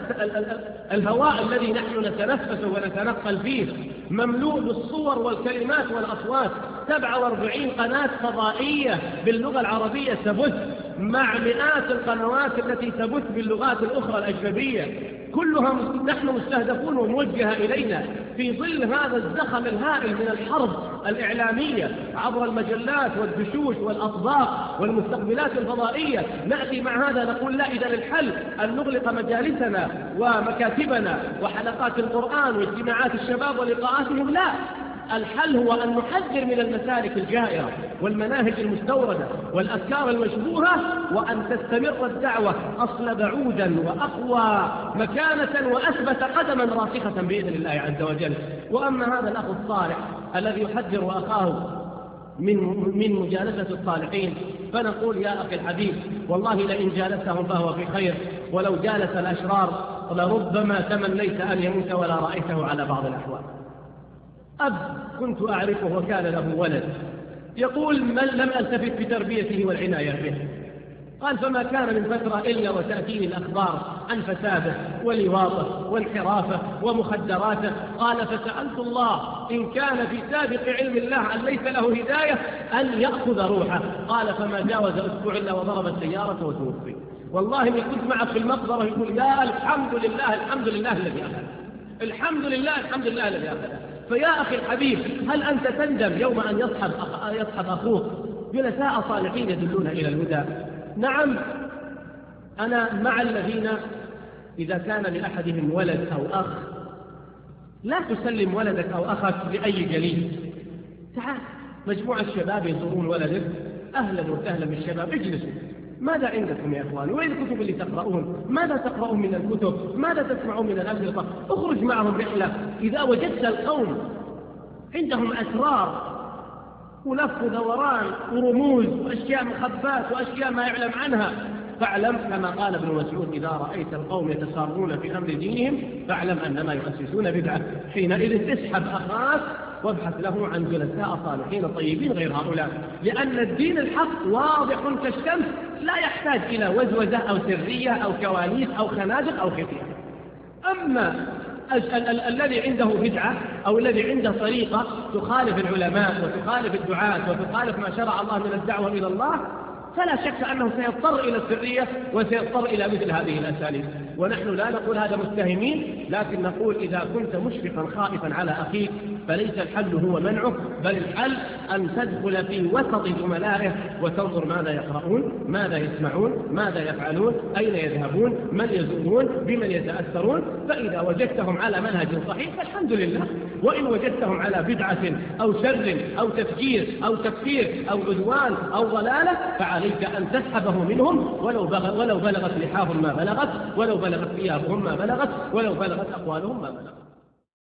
الهواء الذي نحن نتنفس ونتنقل فيه مملوء بالصور والكلمات والأصوات 47 قناة فضائية باللغة العربية تبث، مع مئات القنوات التي تبث باللغات الأخرى الأجنبية، كلها نحن مستهدفون وموجهة إلينا في ظل هذا الزخم الهائل من الحرب الإعلامية عبر المجلات والدشوش والأطباق والمستقبلات الفضائية. نأتي مع هذا نقول لا، إذا الحل أن نغلق مجالسنا ومكاتبنا وحلقات القرآن واجتماعات الشباب ولقاءاتهم. لا، الحل هو أن نحذر من المسالك الجائرة والمناهج المستوردة والأفكار المشبوهة، وأن تستمر الدعوة أصل بعودا وأقوى مكانة وأثبت قدما راسخة بإذن الله عز وجل. وأما هذا الأخ الصالح الذي يحذر أخاه من مجالسة الصالحين، فنقول يا أخي الحبيب والله لئن جالسهم فهو في خير، ولو جالس الأشرار لربما تمنيت أن يموت ولا رأيته على بعض الأحوال. أب كنت أعرفه وكان له ولد، يقول من لم ألتفت بتربيته والعناية به. قال فما كان من فترة إلا وتأتيني الأخبار عن فساده ولواطه وانحرافه ومخدراته. قال فسألت الله إن كان في سابق علم الله أن ليس له هداية أن يأخذ روحه. قال فما جاوز أسبوع إلا وضرب السيارة وتوفي. والله من كنت معه في المقبرة يقول يا الحمد لله الحمد لله الذي أخذ، الحمد لله الحمد لله الذي أخذ. فيا أخي الحبيب، هل أنت تندم يوم أن يصحب أخوك جلساء صالحين يدلون إلى الهدى؟ نعم، أنا مع الذين إذا كان لأحدهم ولد أو أخ لا تسلم ولدك أو أخك لأي جليل. تعال مجموعة الشباب يزورون ولدك، أهلا وسهلا بالشباب، اجلسوا، ماذا عندكم يا إخواني؟ وين الكتب اللي تقرؤون؟ ماذا تقرؤون من الكتب؟ ماذا تسمعون من الأشرطة؟ اخرج معهم رحلة. إذا وجدت القوم عندهم أسرار ولف ودوران ورموز وأشياء مخبات وأشياء ما يعلم عنها، فاعلم كما قال ابن مسعود إذا رأيت القوم يتسارعون في أمر دينهم فاعلم أنما يؤسسون بدعة. حينئذ اسحب أخاك وابحث له عن جلساء صالحين طيبين غير هؤلاء، لأن الدين الحق واضح كالشمس لا يحتاج إلى وزوزة أو سرية أو كواليس أو خنادق أو خفية. أما الذي عنده بدعة أو الذي عنده طريقة تخالف العلماء وتخالف الدعاة وتخالف ما شرع الله من الدعوة إلى الله، فلا شك أنه سيضطر إلى السرية وسيضطر إلى مثل هذه الأساليب. ونحن لا نقول هذا متهمين، لكن نقول إذا كنت مشفقا خائفا على أخيك فليس الحل هو منعه، بل الحل أن تدخل في وسط زملائه وتنظر ماذا يقرؤون، ماذا يسمعون، ماذا يفعلون، أين يذهبون، من يزورون، بمن يتأثرون. فإذا وجدتهم على منهج صحيح فالحمد لله، وإن وجدتهم على بدعة أو شر أو تفجير أو تكفير أو عدوان أو ضلالة فعليك أن تسحبه منهم، ولو بلغت لحاهم ما بلغت، ولو بلغت ثيابهم ما بلغت، ولو بلغت أقوالهم ما بلغت.